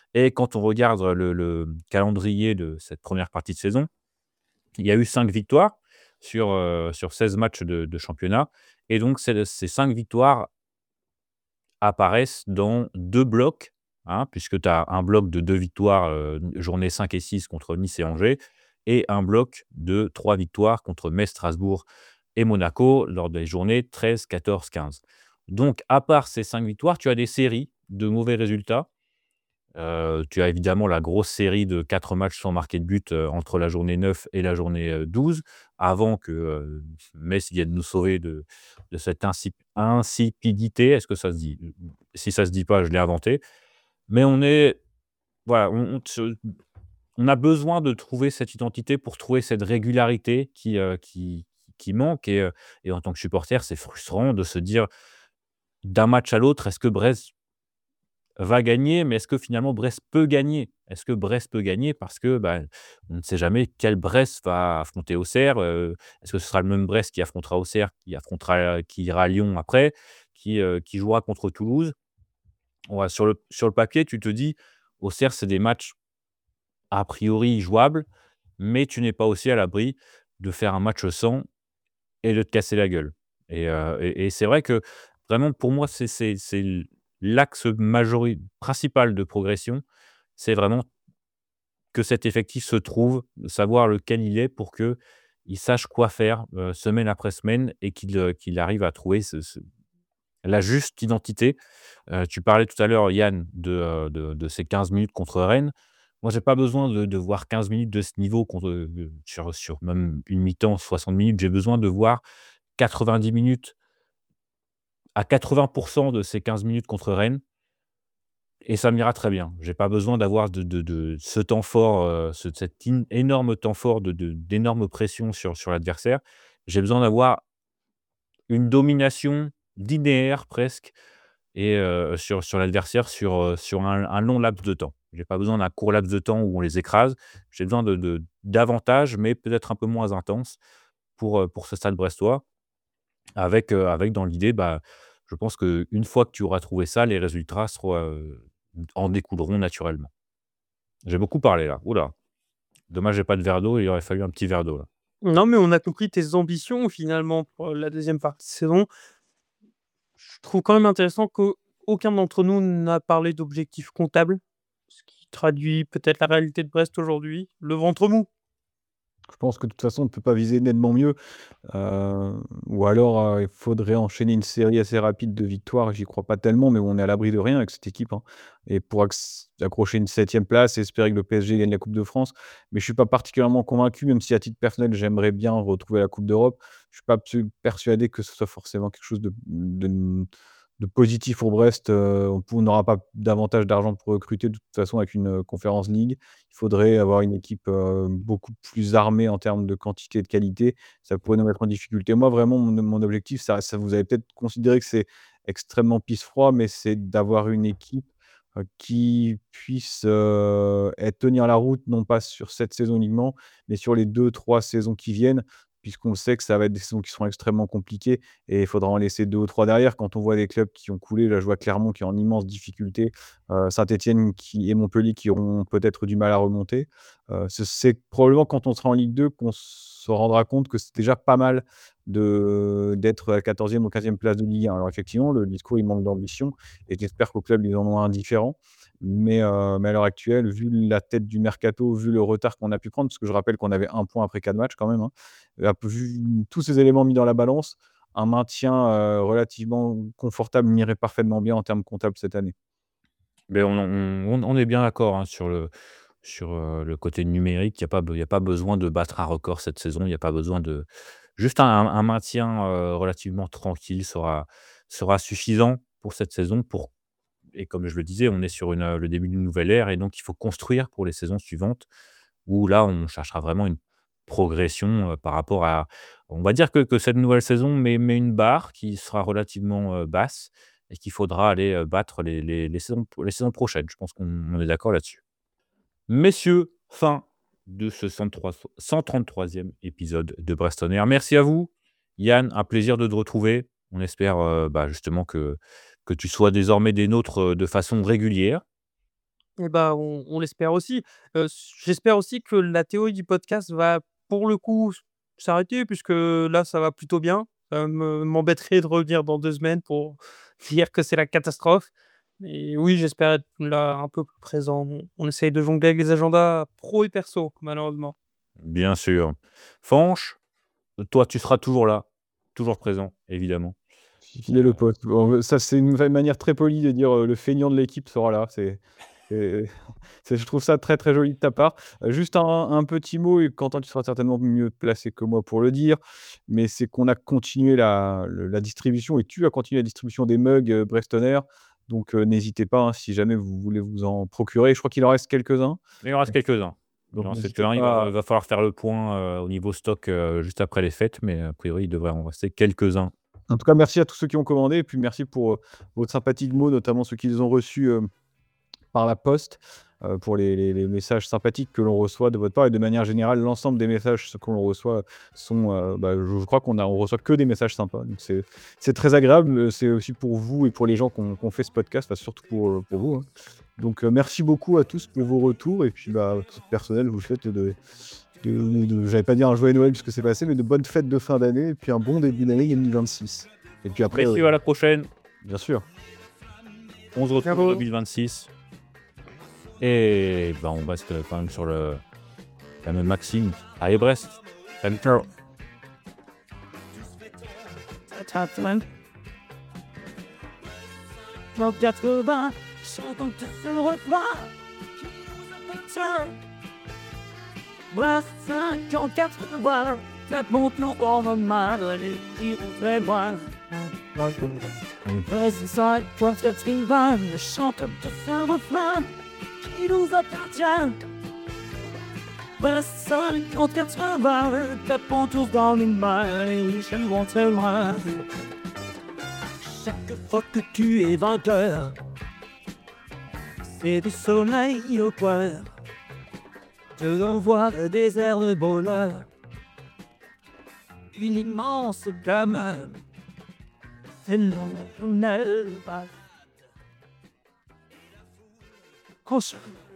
Et quand on regarde le le calendrier de cette première partie de saison, il y a eu cinq victoires sur, heu, sur seize matchs de de championnat et donc ces ces cinq victoires apparaissent dans deux blocs, hein, puisque tu as un bloc de deux victoires, heu, journées cinq et six contre Nice et Angers et un bloc de trois victoires contre Metz, Strasbourg et Monaco lors des journées treize, quatorze, quinze. Donc à part ces cinq victoires, tu as des séries de mauvais résultats. Heu, tu as évidemment la grosse série de quatre matchs sans marquer de but, heu, entre la journée neuf et la journée, heu, douze, avant que, heu, Metz vienne nous sauver de de cette insip insipidité. Est-ce que ça se dit? Si ça se dit pas, je l'ai inventé. Mais on est voilà, on on se on a besoin de trouver cette identité pour trouver cette régularité qui, heu, qui qui manque et heu et en tant que supporter, c'est frustrant de se dire d'un match à l'autre, est-ce que Brest va gagner, mais est-ce que finalement Brest peut gagner? Est-ce que Brest peut gagner? Parce que, bah, on ne sait jamais quel Brest va affronter Auxerre, heu, est-ce que ce sera le même Brest qui affrontera Auxerre, qui affrontera qui ira à Lyon après, qui, heu, qui jouera contre Toulouse? Ouais, sur le sur le papier, tu te dis: «Auxerre, c'est des matchs a priori jouables», mais tu n'es pas aussi à l'abri de faire un match sans et de te casser la gueule et heu et et c'est vrai que vraiment pour moi, c'est c'est c'est l l'axe majori principal de progression, c'est vraiment que cet effectif se trouve, savoir lequel il est pour qu'il sache quoi faire, heu, semaine après semaine et qu'il, heu, qu'il arrive à trouver ce ce la juste identité. Heu, tu parlais tout à l'heure, Yann, de, heu, de de ces quinze minutes contre Rennes. Moi, j'ai pas besoin de de voir quinze minutes de ce niveau contre, heu, sur sur même une mi-temps, soixante minutes. J'ai besoin de voir quatre-vingt-dix minutes à quatre-vingts de ces quinze minutes contre Rennes et ça m'ira très bien. J'ai pas besoin d'avoir de de de ce temps fort, heu, ce cet in énorme temps fort de de d'énorme pression sur sur l'adversaire. J'ai besoin d'avoir une domination linéaire presque et heu, sur sur l'adversaire sur, heu, sur un un long laps de temps. J'ai pas besoin d'un court laps de temps où on les écrase. J'ai besoin de de davantage, mais peut-être un peu moins intense pour, heu, pour ce Stade brestois avec, heu, avec dans l'idée, bah, je pense qu'une fois que tu auras trouvé ça, les résultats seront, heu, en découleront naturellement. J'ai beaucoup parlé là. Ouh là, dommage j'ai pas de verre d'eau, il aurait fallu un petit verre d'eau là. Non, mais on a compris tes ambitions finalement pour la deuxième partie de saison. Je trouve quand même intéressant qu'aucun d'entre nous n'a parlé d'objectifs comptables, ce qui traduit peut-être la réalité de Brest aujourd'hui, le ventre mou. Je pense que de toute façon, on ne peut pas viser nettement mieux. Heu, ou alors, heu, il faudrait enchaîner une série assez rapide de victoires. J'y crois pas tellement, mais on est à l'abri de rien avec cette équipe, hein. Et pour acc accrocher une septième place et espérer que le P S G gagne la coupe de France. Mais je suis pas particulièrement convaincu, même si à titre personnel, j'aimerais bien retrouver la coupe d'Europe. Je suis pas absu persuadé que ce soit forcément quelque chose de de de positif pour Brest. Heu, on pou on n'aura pas davantage d'argent pour recruter de toute façon avec une, heu, Conference League. Il faudrait avoir une équipe, heu, beaucoup plus armée en termes de quantité et de qualité. Ça pourrait nous mettre en difficulté. Moi, vraiment, mon mon objectif, ça ça vous allez peut-être considérer que c'est extrêmement pisse-froid, mais c'est d'avoir une équipe, heu, qui puisse, heu, être tenir la route, non pas sur cette saison uniquement, mais sur les deux trois saisons qui viennent, puisqu'on sait que ça va être des saisons qui seront extrêmement compliquées et il faudra en laisser deux ou trois derrière. Quand on voit des clubs qui ont coulé, là, je vois Clermont qui est en immense difficulté, heu, Saint-Étienne qui et Montpellier qui auront peut-être du mal à remonter. Heu, ce c'est probablement quand on sera en Ligue deux qu'on se rendra compte que c'est déjà pas mal de d'être à la quatorzième ou quinzième place de Ligue un. Alors effectivement, le discours, il manque d'ambition et j'espère qu'au club, ils en ont un différent. Mais heu, mais à l'heure actuelle, vu la tête du mercato, vu le retard qu'on a pu prendre, parce que je rappelle qu'on avait un point après quatre matchs quand même, hein. Heu, vu tous ces éléments mis dans la balance, un maintien, heu, relativement confortable m'irait parfaitement bien en termes comptables cette année. Mais on on on est bien d'accord, hein, sur le sur, heu, le côté numérique. Il y a pas be il y a pas besoin de battre un record cette saison. Il y a pas besoin de juste un un maintien, heu, relativement tranquille sera sera suffisant pour cette saison pour et comme je le disais, on est sur une, heu, le début d'une nouvelle ère et donc il faut construire pour les saisons suivantes où là, on cherchera vraiment une progression, heu, par rapport à on va dire que que cette nouvelle saison met met une barre qui sera relativement, heu, basse et qu'il faudra aller, heu, battre les les les saisons les saisons prochaines. Je pense qu'on on est d'accord là-dessus. Messieurs, fin de ce cent trois cent trente-troisième épisode de Brest On Air. Merci à vous. Yann, un plaisir de te retrouver. On espère, heu, bah, justement que que tu sois désormais des nôtres, heu, de façon régulière. Et bah, on on l'espère aussi. Heu, s j'espère aussi que la théorie du podcast va, pour le coup, s s'arrêter puisque là, ça va plutôt bien. Ça me m'embêterait de revenir dans deux semaines pour dire que c'est la catastrophe. Et oui, j'espère être là un peu plus présent. On on essaye de jongler avec les agendas pro et perso, malheureusement. Bien sûr. Fanche, toi, tu seras toujours là, toujours présent, évidemment. Fidèle au poste. Bon, ça, c'est une va manière très polie de dire, heu, le feignant de l'équipe sera là. C'est c'est c'est je trouve ça très, très joli de ta part. Heu, juste un un petit mot et Quentin, tu seras certainement mieux placé que moi pour le dire, mais c'est qu'on a continué la le la distribution et tu as continué la distribution des mugs, heu, Brestonner. Donc, heu, n'hésitez pas, hein, si jamais vous voulez vous en procurer. Je crois qu'il en reste quelques-uns. Il en reste quelques-uns. Il Donc en reste n'hésitez quelques-uns. Il pas va va falloir faire le point, heu, au niveau stock, heu, juste après les fêtes, mais a priori, il devrait en rester quelques-uns. En tout cas, merci à tous ceux qui ont commandé et puis merci pour, heu, votre sympathiques mots, notamment ceux qui les ont reçus, hem, par la poste, heu, pour les les les messages sympathiques que l'on reçoit de votre part et de manière générale, l'ensemble des messages ce que l'on reçoit sont, heu, bah, je je crois qu'on a on reçoit que des messages sympas. Donc c'est c'est très agréable, heu, c'est aussi pour vous et pour les gens qui ont qui ont fait ce podcast, enfin surtout pour, heu, pour vous, hein. Donc, heu, merci beaucoup à tous pour vos retours et puis, bah, à titre personnel, je vous souhaite de de de j'allais pas dire un joyeux Noël puisque c'est passé, mais de bonnes fêtes de fin d'année et puis un bon début d'année deux mille vingt-six. Et puis après, Merci, heu, à la prochaine. bien sûr. On se retrouve Ciao. en deux mille vingt-six et ben, on reste, heu, quand même sur le la même maxime. Allez Brest, salut, ciao. quatre-vingts, cinquante le repas. Bref, cinquante quatre-vingts, ça monte non pour le mal, les tirs très loin. Reste ça, toi, c'est tribun, le chanteur de ce refrain qui nous appartient. Bref, cinquante quatre-vingts, tapons tous dans les mains, les chiens vont très loin. Chaque fois que tu es vainqueur, c'est du soleil au cœur. Je renvoie le désert de bonheur, une immense gamme. C'est l'éternel bal. Console.